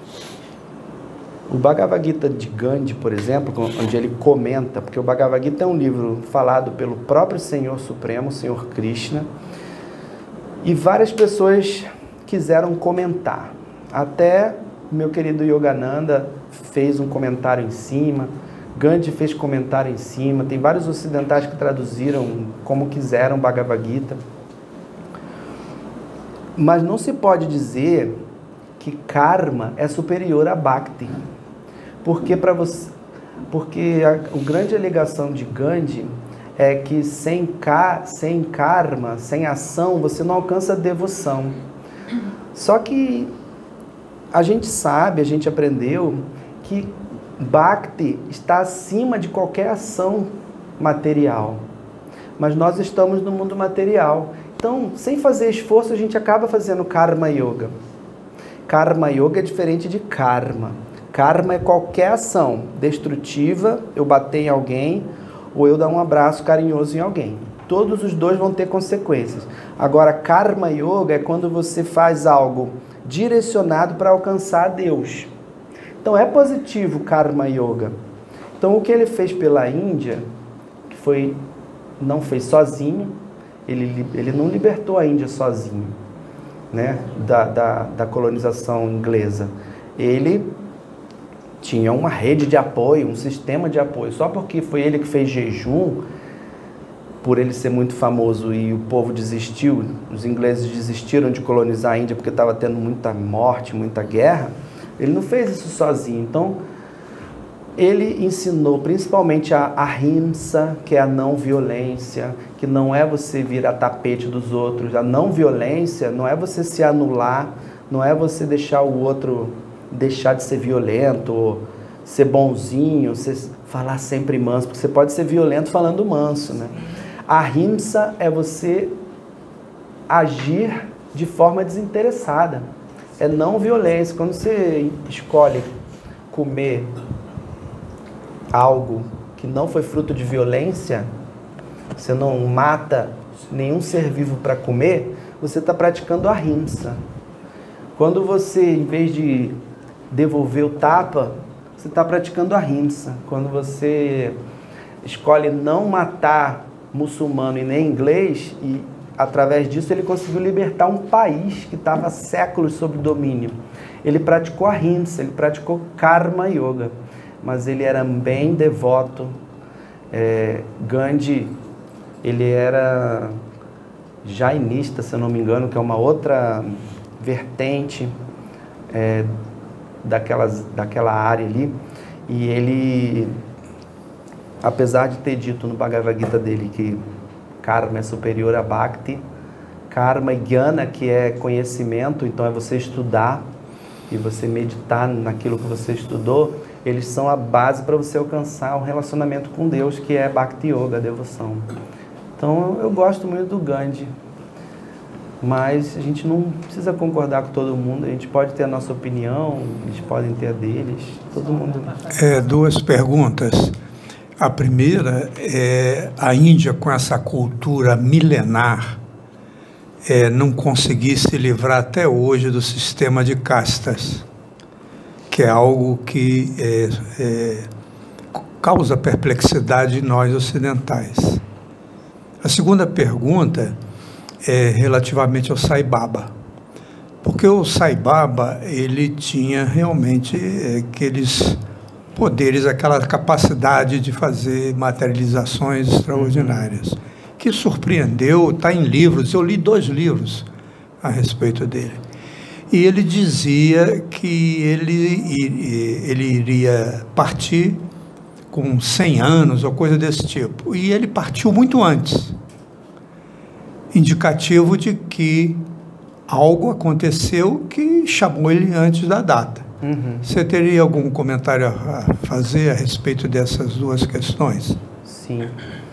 O Bhagavad Gita de Gandhi, por exemplo, onde ele comenta, porque o Bhagavad Gita é um livro falado pelo próprio Senhor Supremo, o Senhor Krishna, e várias pessoas quiseram comentar. Até o meu querido Yogananda fez um comentário em cima, Gandhi fez comentário em cima, tem vários ocidentais que traduziram como quiseram o Bhagavad Gita. Mas não se pode dizer que karma é superior a bhakti. Porque para você, porque a, a grande alegação de Gandhi é que sem, ka, sem karma, sem ação, você não alcança devoção. Só que a gente sabe, a gente aprendeu que bhakti está acima de qualquer ação material. Mas nós estamos no mundo material. Então, sem fazer esforço, a gente acaba fazendo karma yoga. Karma yoga é diferente de karma. Karma é qualquer ação destrutiva, eu bater em alguém, ou eu dar um abraço carinhoso em alguém. Todos os dois vão ter consequências. Agora, karma yoga é quando você faz algo direcionado para alcançar Deus. Então, é positivo karma yoga. Então, o que ele fez pela Índia, que foi, não fez sozinho, ele, ele não libertou a Índia sozinho, né, da, da, da colonização inglesa. Ele tinha uma rede de apoio, um sistema de apoio. Só porque foi ele que fez jejum, por ele ser muito famoso e o povo desistiu, os ingleses desistiram de colonizar a Índia porque estava tendo muita morte, muita guerra, ele não fez isso sozinho. Então, ele ensinou principalmente a ahimsa, que é a não violência, que não é você virar tapete dos outros. A não violência não é você se anular, não é você deixar o outro deixar de ser violento, ser bonzinho, ser, falar sempre manso, porque você pode ser violento falando manso, né? A ahimsa é você agir de forma desinteressada, é não violência. Quando você escolhe comer algo que não foi fruto de violência, você não mata nenhum ser vivo para comer, você está praticando a ahimsa. Quando você, em vez de devolver o tapa, você está praticando a ahimsa. Quando você escolhe não matar muçulmano e nem inglês, e através disso ele conseguiu libertar um país que estava há séculos sob domínio. Ele praticou a ahimsa, ele praticou karma yoga, mas ele era bem devoto. É, Gandhi, ele era jainista, se eu não me engano, que é uma outra vertente é, daquelas, daquela área ali, e ele, apesar de ter dito no Bhagavad Gita dele que karma é superior a bhakti, karma e jnana, que é conhecimento, então é você estudar e você meditar naquilo que você estudou, eles são a base para você alcançar o relacionamento com Deus, que é Bhakti Yoga, a devoção. Então, eu gosto muito do Gandhi, mas a gente não precisa concordar com todo mundo, a gente pode ter a nossa opinião, eles podem ter a deles, todo mundo... É, duas perguntas. A primeira é a Índia, com essa cultura milenar, é, não conseguir se livrar até hoje do sistema de castas, que é algo que é, é, causa perplexidade em nós ocidentais. A segunda pergunta é relativamente ao Sai Baba, porque o Sai Baba, ele tinha realmente é, aqueles poderes, aquela capacidade de fazer materializações extraordinárias, que surpreendeu, está em livros, eu li dois livros a respeito dele. E ele dizia que ele, ele iria partir com cem anos ou coisa desse tipo. E ele partiu muito antes, indicativo de que algo aconteceu que chamou ele antes da data. Uhum. Você teria algum comentário a fazer a respeito dessas duas questões? Sim.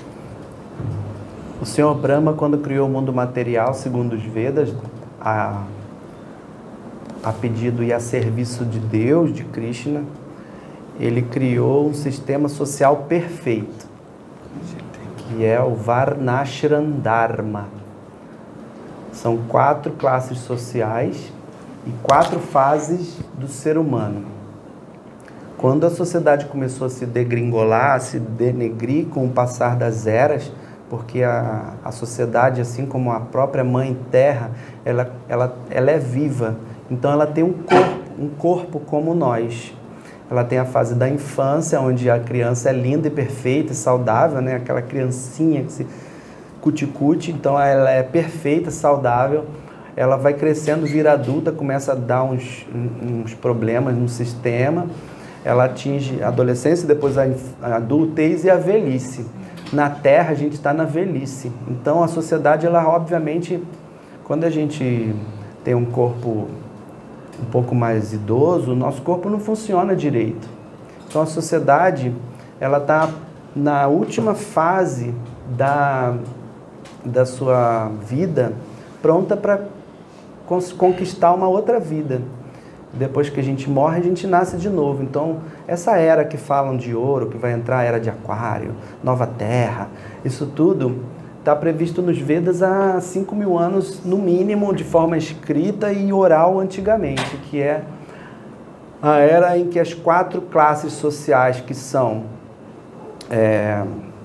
O senhor Brahma, quando criou o mundo material, segundo os Vedas, a... a pedido e a serviço de Deus, de Krishna, ele criou um sistema social perfeito, que é o Varnashram Dharma. São quatro classes sociais e quatro fases do ser humano. Quando a sociedade começou a se degringolar, a se denegrir com o passar das eras, porque a, a sociedade, assim como a própria Mãe Terra, ela, ela, ela é viva. Então ela tem um corpo, um corpo como nós. Ela tem a fase da infância, onde a criança é linda e perfeita e saudável, né? Aquela criancinha que se cuticute, então ela é perfeita, saudável. ela vai crescendo, vira adulta, começa a dar uns, uns problemas no sistema, ela atinge a adolescência, depois a adultez e a velhice. Na Terra, a gente está na velhice. Então, a sociedade, ela obviamente, quando a gente tem um corpo um pouco mais idoso, o nosso corpo não funciona direito. Então, a sociedade, ela está na última fase da, da sua vida, pronta para conquistar uma outra vida. Depois que a gente morre, a gente nasce de novo. Então, essa era que falam de ouro, que vai entrar a era de aquário, nova terra, isso tudo está previsto nos Vedas há cinco mil anos, no mínimo, de forma escrita e oral antigamente, que é a era em que as quatro classes sociais, que são é,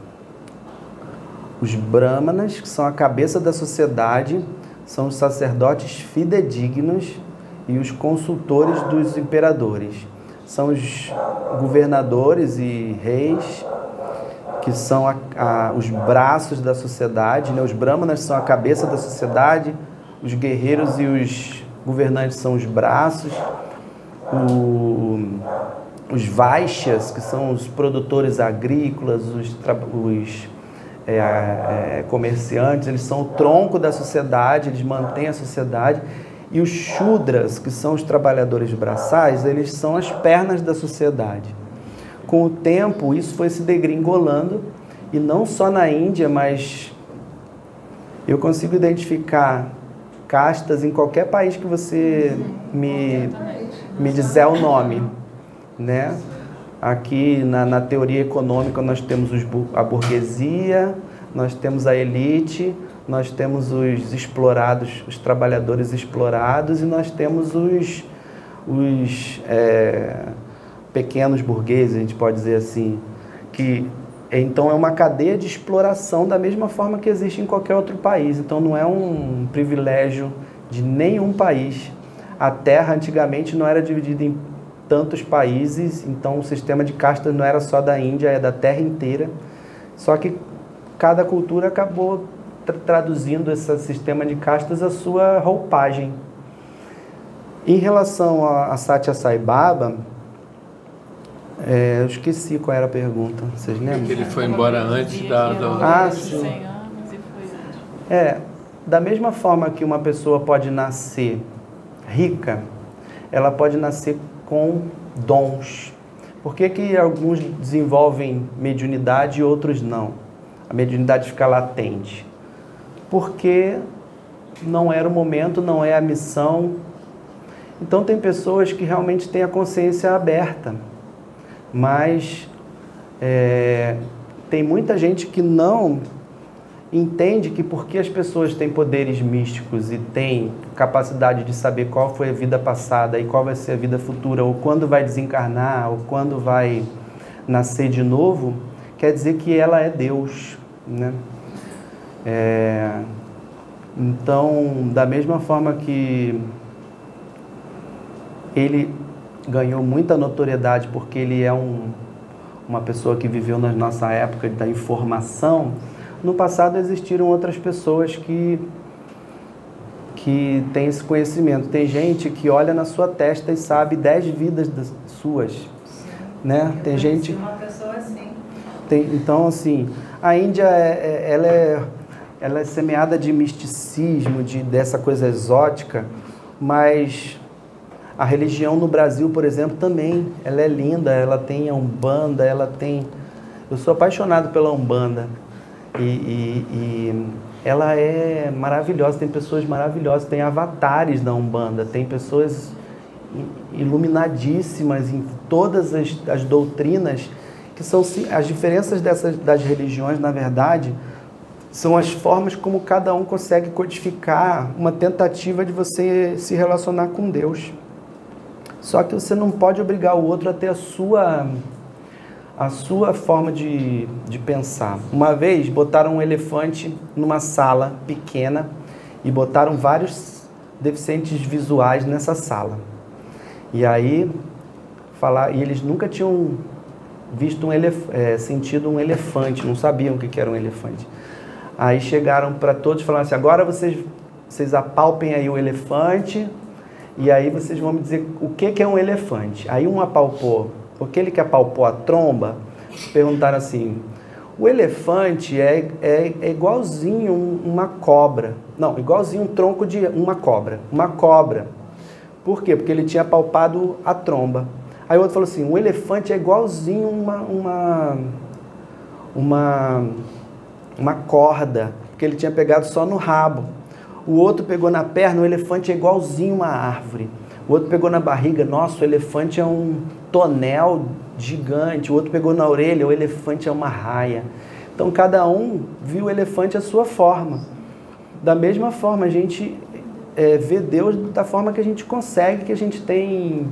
os brahmanas, que são a cabeça da sociedade, são os sacerdotes fidedignos, e os consultores dos imperadores. São os governadores e reis, que são a, a, os braços da sociedade, né? Os brahmanas são a cabeça da sociedade, os guerreiros e os governantes são os braços, o, os vaixas, que são os produtores agrícolas, os, os é, é, comerciantes, eles são o tronco da sociedade, eles mantêm a sociedade. E os shudras, que são os trabalhadores braçais, eles são as pernas da sociedade. Com o tempo, isso foi se degringolando, e não só na Índia, mas eu consigo identificar castas em qualquer país que você me, me disser o nome, né? Aqui na, na teoria econômica nós temos os, a burguesia, nós temos a elite, nós temos os explorados, os trabalhadores explorados, e nós temos os, os é, pequenos burgueses, a gente pode dizer assim, que então é uma cadeia de exploração da mesma forma que existe em qualquer outro país. Então não é um privilégio de nenhum país. A terra antigamente não era dividida em tantos países, então o sistema de castas não era só da Índia, é da terra inteira. Só que cada cultura acabou traduzindo esse sistema de castas à sua roupagem. Em relação a, a Satya Sai Baba, é, eu esqueci qual era a pergunta, vocês lembram? Ele foi embora antes da... da... Ah, sim. É, da mesma forma que uma pessoa pode nascer rica, ela pode nascer com dons. Por que que alguns desenvolvem mediunidade e outros não? A mediunidade fica latente. Porque não era o momento, não é a missão. Então tem pessoas que realmente têm a consciência aberta, mas é, tem muita gente que não entende que porque as pessoas têm poderes místicos e têm capacidade de saber qual foi a vida passada e qual vai ser a vida futura, ou quando vai desencarnar, ou quando vai nascer de novo, quer dizer que ela é Deus, né? É, então, da mesma forma que ele ganhou muita notoriedade porque ele é um, uma pessoa que viveu na nossa época da informação, no passado existiram outras pessoas que, que têm esse conhecimento. Tem gente que olha na sua testa e sabe dez vidas das suas, né? Tem gente... Uma pessoa assim. Tem, então, assim, a Índia é, é, ela é ela é semeada de misticismo, de, dessa coisa exótica, mas a religião no Brasil, por exemplo, também, ela é linda, ela tem a Umbanda, ela tem... Eu sou apaixonado pela Umbanda, e, e, e ela é maravilhosa, tem pessoas maravilhosas, tem avatares da Umbanda, tem pessoas iluminadíssimas em todas as, as doutrinas, que são as diferenças dessas, das religiões, na verdade, são as formas como cada um consegue codificar uma tentativa de você se relacionar com Deus. Só que você não pode obrigar o outro a ter a sua, a sua forma de, de pensar. Uma vez botaram um elefante numa sala pequena e botaram vários deficientes visuais nessa sala. E aí, falar, e eles nunca tinham visto um elef, é, sentido um elefante, não sabiam o que era um elefante. Aí chegaram para todos e falaram assim, agora vocês vocês apalpem aí o elefante e aí vocês vão me dizer o que, que é um elefante. Aí um apalpou, aquele que apalpou a tromba, perguntaram assim, o elefante é, é, é igualzinho uma cobra. Não, igualzinho um tronco de uma cobra. Uma cobra. Por quê? Porque ele tinha apalpado a tromba. Aí o outro falou assim, o elefante é igualzinho uma, uma, uma, uma corda, porque ele tinha pegado só no rabo. O outro pegou na perna, o elefante é igualzinho uma árvore. O outro pegou na barriga, nossa, o elefante é um tonel gigante. O outro pegou na orelha, o elefante é uma raia. Então cada um viu o elefante à sua forma. Da mesma forma, a gente é, vê Deus da forma que a gente consegue, que a gente tem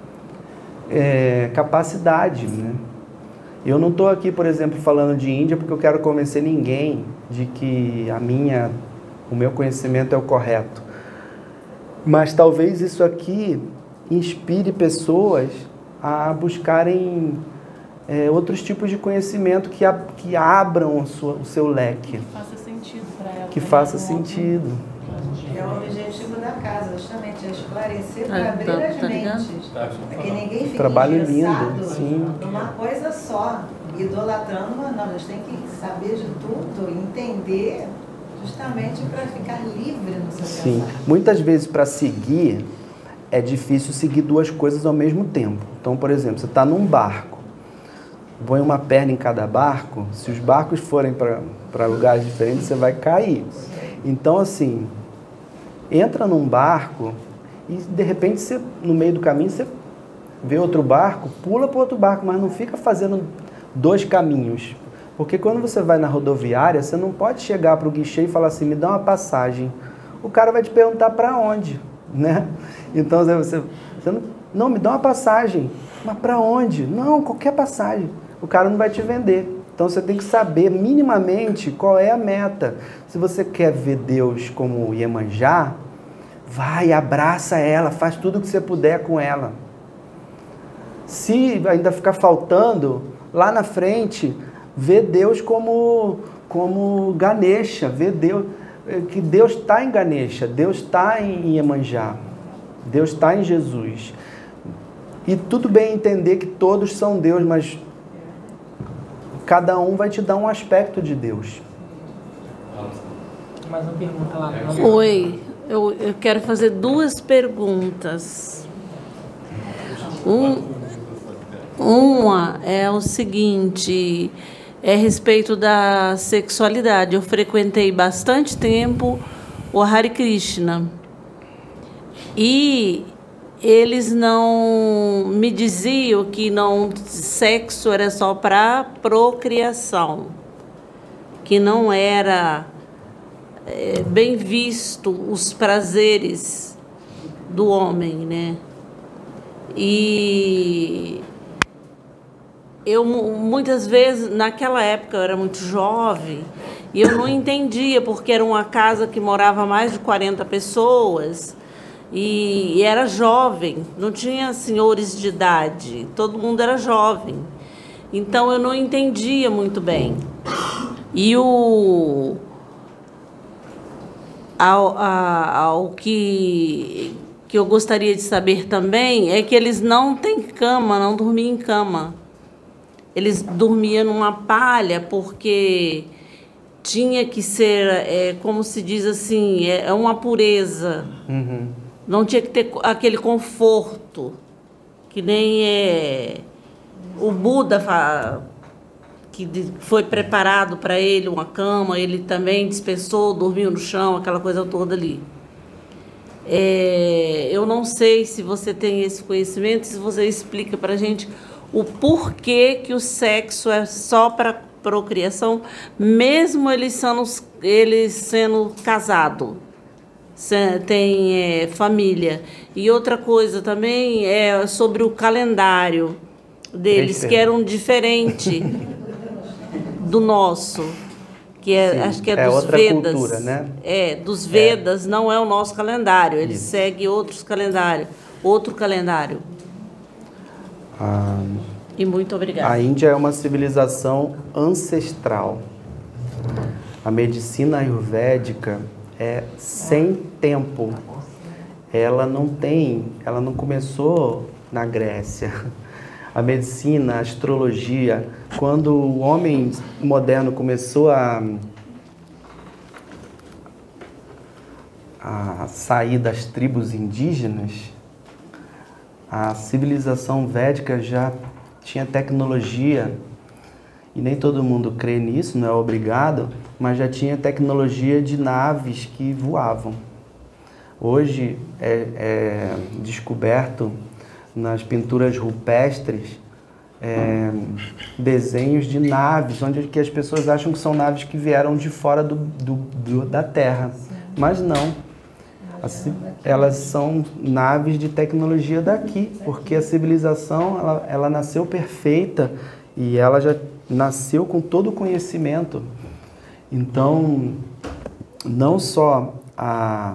é, capacidade, né? Eu não estou aqui, por exemplo, falando de Índia porque eu quero convencer ninguém de que a minha, o meu conhecimento é o correto. Mas talvez isso aqui inspire pessoas a buscarem é, outros tipos de conhecimento que, a, que abram o, sua, o seu leque. Que faça sentido para ela. Que faça sentido. É o objetivo da casa, justamente, é esclarecer para Ah, abrir tá, as tá mentes. Para que ninguém fique Trabalho engessado lindo, sim. numa coisa só, idolatrando uma não. A gente tem que saber de tudo, entender, justamente para ficar livre no seu Sim. pensar. Muitas vezes para seguir, é difícil seguir duas coisas ao mesmo tempo. Então, por exemplo, você está num barco, põe uma perna em cada barco, se os barcos forem para lugares diferentes, você vai cair. Então, assim, entra num barco e, de repente, você, no meio do caminho, você vê outro barco, pula para outro barco, mas não fica fazendo dois caminhos. Porque quando você vai na rodoviária, você não pode chegar para o guichê e falar assim, me dá uma passagem. O cara vai te perguntar para onde, né? Então, você, você não, não, me dá uma passagem. Mas para onde? Não, qualquer passagem. O cara não vai te vender. Então, você tem que saber minimamente qual é a meta. Se você quer ver Deus como Iemanjá, vai, abraça ela, faz tudo o que você puder com ela. Se ainda ficar faltando, lá na frente, vê Deus como, como Ganesha, vê Deus, que Deus está em Ganesha, Deus está em Iemanjá, Deus está em Jesus. E tudo bem entender que todos são Deus, mas cada um vai te dar um aspecto de Deus. Mais uma pergunta lá. Oi, eu, eu quero fazer duas perguntas. Um, uma é o seguinte, é a respeito da sexualidade. Eu frequentei bastante tempo o Hare Krishna e eles não me diziam que não sexo era só para procriação, que não era é, bem visto os prazeres do homem, né? E eu muitas vezes, naquela época eu era muito jovem e eu não entendia porque era uma casa que morava mais de quarenta pessoas. E, e era jovem, não tinha senhores de idade, todo mundo era jovem. Então eu não entendia muito bem. E o ao, a, ao que, que eu gostaria de saber também é que eles não têm cama, não dormiam em cama. Eles dormiam numa palha porque tinha que ser, é, como se diz assim, é uma pureza. Uhum. Não tinha que ter aquele conforto, que nem é, o Buda, que foi preparado para ele uma cama, ele também dispensou, dormiu no chão, aquela coisa toda ali. É, eu não sei se você tem esse conhecimento, se você explica para a gente o porquê que o sexo é só para procriação, mesmo eles sendo, eles sendo casados. Tem é, família. E outra coisa também é sobre o calendário deles, que era um diferente do nosso, que é, Sim, acho que é, é dos outra Vedas. Cultura, né? É, dos Vedas, é. Não é o nosso calendário, eles Isso. seguem outros calendários, outro calendário. Ah, e muito obrigada. A Índia é uma civilização ancestral. A medicina ayurvédica é sem tempo. Ela não tem, ela não começou na Grécia. A medicina, a astrologia, quando o homem moderno começou a, a sair das tribos indígenas, a civilização védica já tinha tecnologia, e nem todo mundo crê nisso, não é obrigado, mas já tinha tecnologia de naves que voavam. Hoje é, é descoberto nas pinturas rupestres é, desenhos de naves, onde que as pessoas acham que são naves que vieram de fora do, do, do, da Terra, mas não. Assim, elas são naves de tecnologia daqui, porque a civilização ela, ela nasceu perfeita e ela já nasceu com todo o conhecimento. Então, não só a,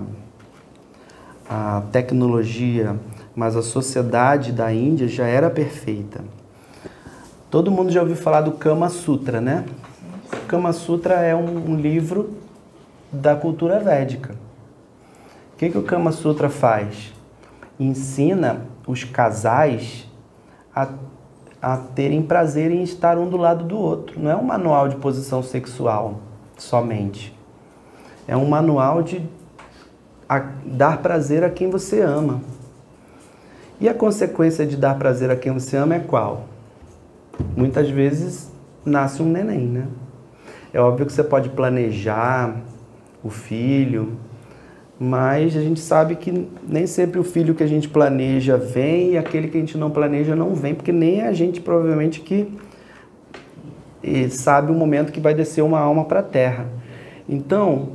a tecnologia, mas a sociedade da Índia já era perfeita. Todo mundo já ouviu falar do Kama Sutra, né? O Kama Sutra é um, um livro da cultura védica. O que, que o Kama Sutra faz? Ensina os casais a, a terem prazer em estar um do lado do outro. Não é um manual de posição sexual somente. É um manual de a, dar prazer a quem você ama. E a consequência de dar prazer a quem você ama é qual? Muitas vezes nasce um neném, né? É óbvio que você pode planejar o filho, mas a gente sabe que nem sempre o filho que a gente planeja vem e aquele que a gente não planeja não vem, porque nem a gente provavelmente que sabe o momento que vai descer uma alma para a terra. Então,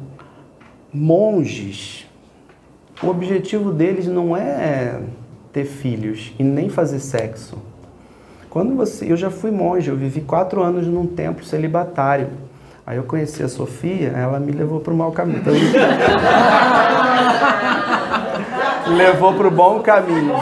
monges, o objetivo deles não é ter filhos e nem fazer sexo. Quando você, eu já fui monge, eu vivi quatro anos num templo celibatário. Aí eu conheci a Sofia, ela me levou para o mau caminho. Então, levou para o bom caminho.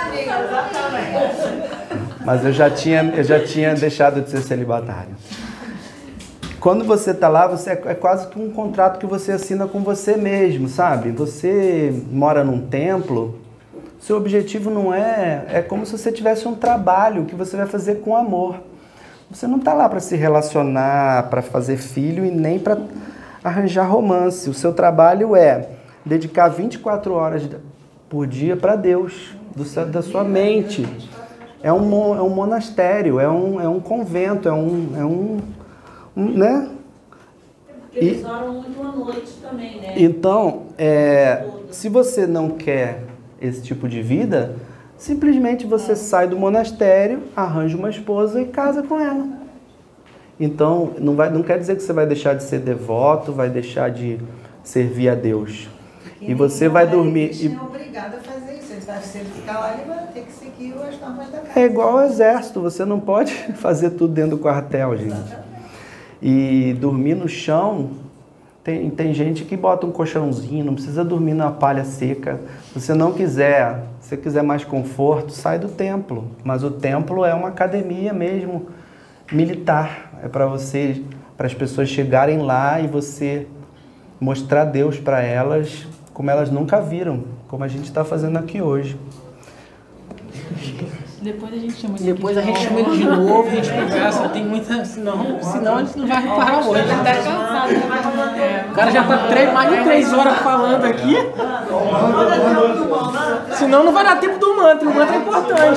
Mas eu já tinha, eu já tinha deixado de ser celibatário. Quando você está lá, você é, é quase que um contrato que você assina com você mesmo, sabe? Você mora num templo. Seu objetivo não é... É como se você tivesse um trabalho que você vai fazer com amor. Você não está lá para se relacionar, para fazer filho e nem para arranjar romance. O seu trabalho é dedicar vinte e quatro horas por dia para Deus, do seu, da sua mente. É um, é um monastério, é um, é um convento, é um... É um, um né? Porque eles oram muito à noite também, né? Então, é, se você não quer esse tipo de vida, simplesmente você sai do monastério, arranja uma esposa e casa com ela. Então, não, vai, não quer dizer que você vai deixar de ser devoto, vai deixar de servir a Deus. E, e você vai dormir... Ele é obrigado a fazer isso. Se ele ficar lá, ele vai ter que seguir as normas da casa. É igual ao exército, você não pode fazer tudo dentro do quartel, gente. Exatamente. E dormir no chão... Tem, tem gente que bota um colchãozinho, não precisa dormir na palha seca. Se você não quiser, se você quiser mais conforto, sai do templo. Mas o templo é uma academia mesmo, militar. É para você, para as pessoas chegarem lá e você mostrar Deus para elas como elas nunca viram, como a gente está fazendo aqui hoje. Depois a gente chama ele Depois a gente chama ele de novo, a gente conversa, tem muita... Senão, senão a gente não vai parar hoje. Ele tá cansado. É, o cara já tá três, mais de três horas falando aqui. Senão não vai dar tempo do mantra, o mantra é importante.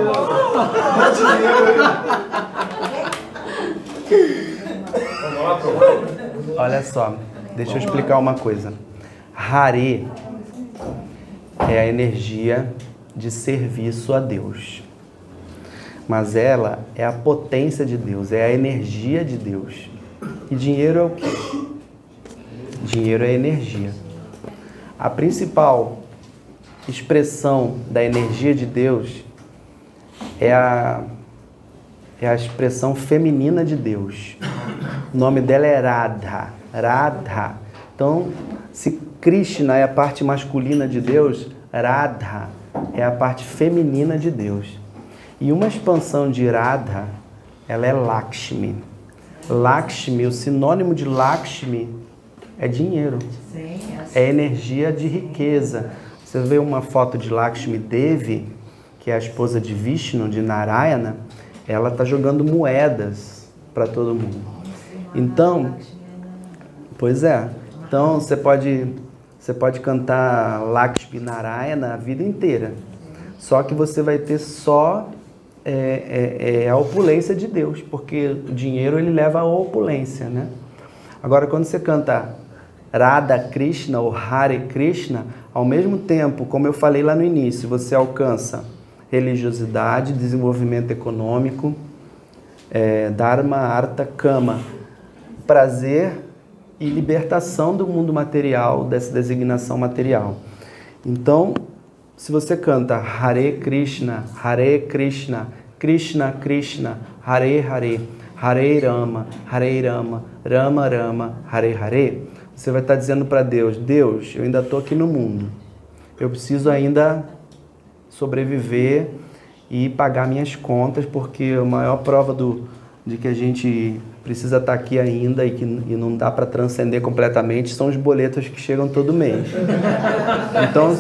Olha só, deixa eu explicar uma coisa. Hare é a energia de serviço a Deus. Mas ela é a potência de Deus, é a energia de Deus. E dinheiro é o quê? Dinheiro é energia. A principal expressão da energia de Deus é a, é a expressão feminina de Deus. O nome dela é Radha. Radha. Então, se Krishna é a parte masculina de Deus, Radha é a parte feminina de Deus. E uma expansão de Radha, ela é Lakshmi. Lakshmi, o sinônimo de Lakshmi é dinheiro. Sim, É energia de riqueza. Você vê uma foto de Lakshmi Devi, que é a esposa de Vishnu, de Narayana, ela está jogando moedas para todo mundo. Então, pois é. Então você pode, você pode cantar Lakshmi Narayana a vida inteira. Só que você vai ter só é, é, é a opulência de Deus, porque o dinheiro ele leva à opulência, né? Agora, quando você canta Radha Krishna ou Hare Krishna, ao mesmo tempo, como eu falei lá no início, você alcança religiosidade, desenvolvimento econômico, é, Dharma, Artha, Kama, prazer e libertação do mundo material, dessa designação material. Então, se você canta Hare Krishna, Hare Krishna, Krishna Krishna, Hare Hare, Hare Rama, Hare Rama, Rama Rama, Hare Hare, você vai estar dizendo para Deus, Deus, eu ainda estou aqui no mundo, eu preciso ainda sobreviver e pagar minhas contas, porque a maior prova do, de que a gente precisa estar aqui ainda e que e não dá para transcender completamente são os boletos que chegam todo mês. Então,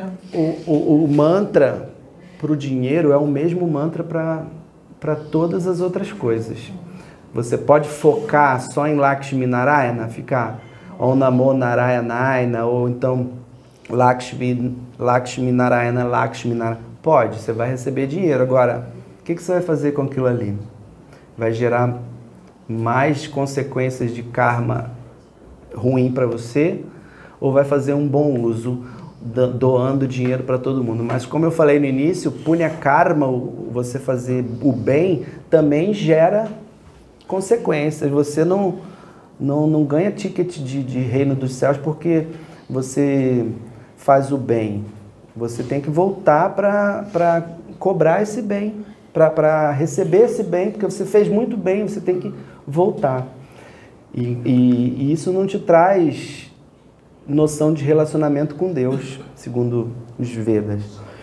o, o, o mantra para o dinheiro é o mesmo mantra para todas as outras coisas. Você pode focar só em Lakshmi Narayana, ficar Om Namo Narayana, ou então Lakshmi, Lakshmi Narayana, Lakshmi Narayana. Pode, você vai receber dinheiro. Agora, o que, que você vai fazer com aquilo ali? Vai gerar mais consequências de karma ruim para você? Ou vai fazer um bom uso, doando dinheiro para todo mundo? Mas como eu falei no início, Punya Karma, você fazer o bem, também gera consequências. Você não, não, não ganha ticket de, de reino dos céus porque você faz o bem. Você tem que voltar para cobrar esse bem, para receber esse bem, porque você fez muito bem, você tem que voltar. E, e, e isso não te traz noção de relacionamento com Deus, segundo os Vedas.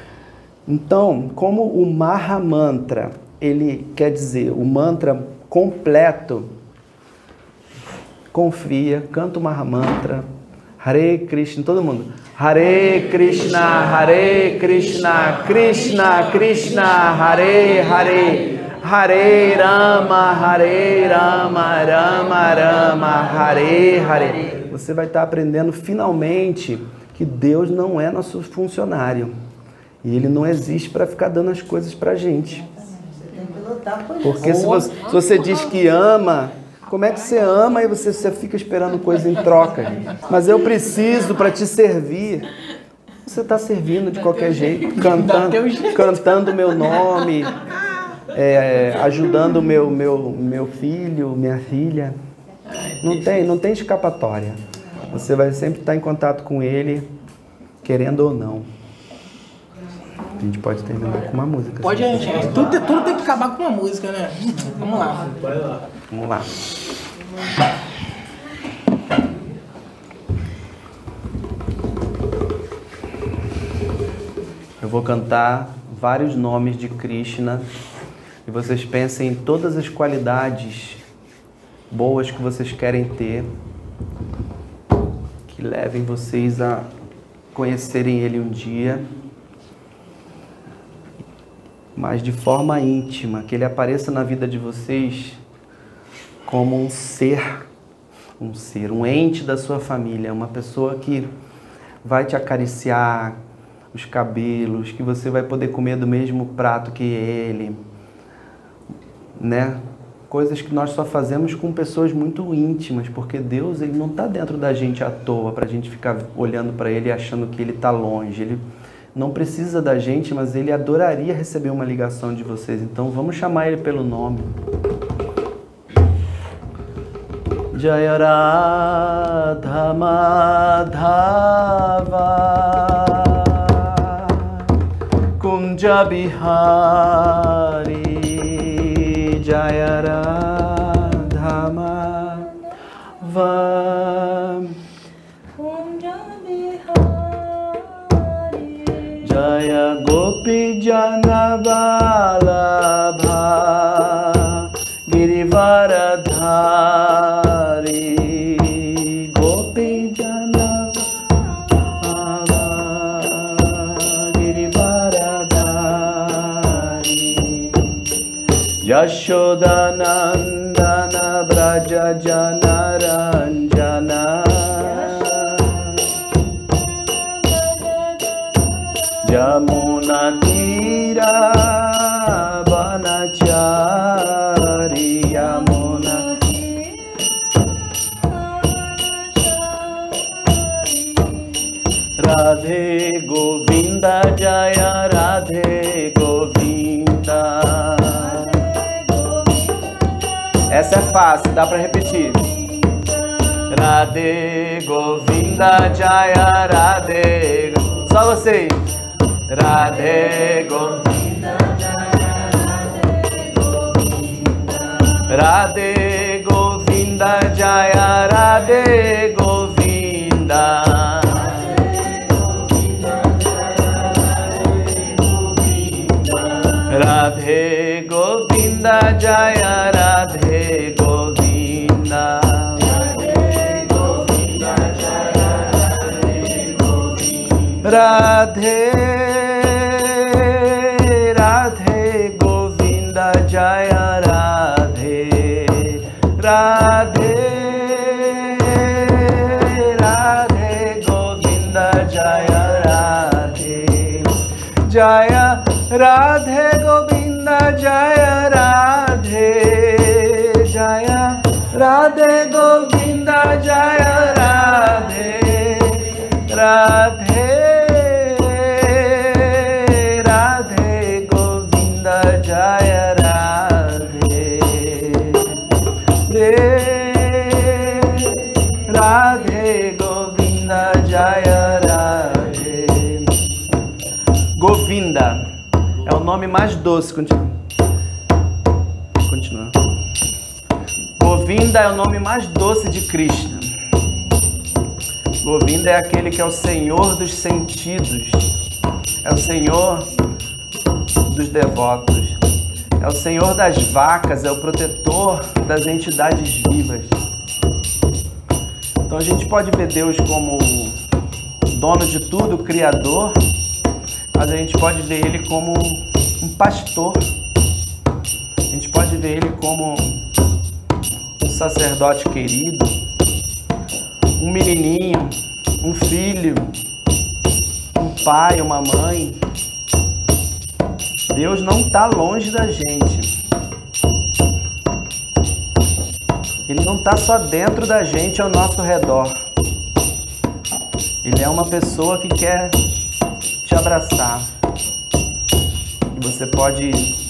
Então, como o Maha Mantra, ele quer dizer o mantra completo, confia, canta o Maha Mantra, Hare Krishna, todo mundo. Hare Krishna, Hare Krishna, Krishna Krishna, Hare Hare, Hare Rama, Hare Rama, Rama Rama, Hare Hare. Você vai estar aprendendo finalmente que Deus não é nosso funcionário. E Ele não existe para ficar dando as coisas para a gente. Porque se você, se você diz que ama, como é que você ama e você, você fica esperando coisa em troca? Gente? Mas eu preciso para te servir. Você está servindo de qualquer jeito, cantando cantando meu nome, é, ajudando meu, meu, meu filho, minha filha. Não tem, não tem escapatória. Você vai sempre estar em contato com Ele, querendo ou não. A gente pode terminar com uma música. Pode, a gente. Tudo, tudo tem que acabar com uma música, né? Vamos lá. Vai lá. Vamos lá. Eu vou cantar vários nomes de Krishna e vocês pensem em todas as qualidades boas que vocês querem ter, que levem vocês a conhecerem Ele um dia, mas de forma íntima, que Ele apareça na vida de vocês como um ser, um ser, um ente da sua família, uma pessoa que vai te acariciar os cabelos, que você vai poder comer do mesmo prato que Ele, né? Coisas que nós só fazemos com pessoas muito íntimas, porque Deus, Ele não está dentro da gente à toa, para a gente ficar olhando para Ele e achando que Ele está longe. Ele não precisa da gente, mas Ele adoraria receber uma ligação de vocês. Então vamos chamar Ele pelo nome. Jaya Radha Madhava Kunja Bihari Jaya Radha Madhava Kunja Bihari Jaya Gopi Jana Vallabha Girivaradhari Gopi Yashodanandana Braja Janaranjana Jamuna Tira Banachari Yamuna Radhe Govinda Jaya Radhe Govinda. Essa é fácil, dá pra repetir. Radhe Govinda Jaya Radhe. Só vocês. Radhe Govinda Jaya Radhe Govinda. Radhe Govinda Jaya Radhe Govinda. Radhe Govinda Jaya Radhe Govinda. Radhe Govinda Jaya Radhe Govinda. Radhe Radhe Govinda Jaya Radhe. Radhe Radhe Govinda Jaya Radhe. Jaya Radhe Govinda Jaya Radhe. Jaya Radhe Govinda Jaya Radhe. Radhe Radhe Govinda Jaya Radhe. Radhe Govinda Jaya Radhe. Govinda é o nome mais doce. Continua. Continua. Govinda é o nome mais doce de Krishna. Govinda é aquele que é o Senhor dos sentidos. É o Senhor dos devotos. É o Senhor das vacas, é o protetor das entidades vivas. Então a gente pode ver Deus como dono de tudo, criador, mas a gente pode ver Ele como um pastor. A gente pode ver Ele como um sacerdote querido, um menininho, um filho, um pai, uma mãe. Deus não está longe da gente. Ele não está só dentro da gente, ao nosso redor. Ele é uma pessoa que quer te abraçar. E você pode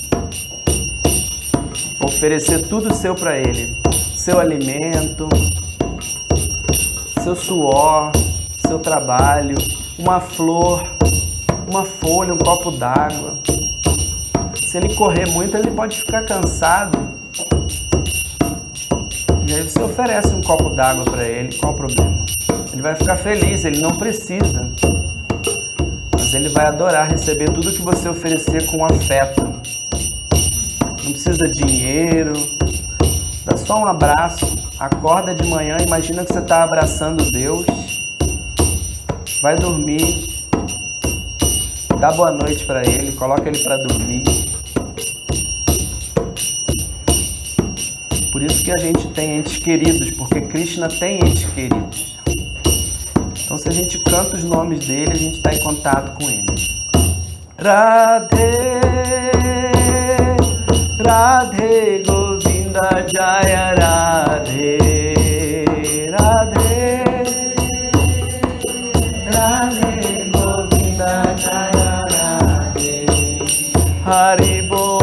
oferecer tudo seu para Ele. Seu alimento, seu suor, seu trabalho, uma flor, uma folha, um copo d'água. Se ele correr muito, ele pode ficar cansado. E aí você oferece um copo d'água para ele, qual o problema? Ele vai ficar feliz, ele não precisa. Mas ele vai adorar receber tudo que você oferecer com afeto. Não precisa de dinheiro. Dá só um abraço. Acorda de manhã, imagina que você está abraçando Deus. Vai dormir. Dá boa noite para ele, coloca ele para dormir. Por isso que a gente tem entes queridos, porque Krishna tem entes queridos. Então, se a gente canta os nomes dele, a gente está em contato com ele. Radhe, Radhe Govinda Jaya Radhe. Radhe, Radhe Govinda Jaya Radhe. Haribo.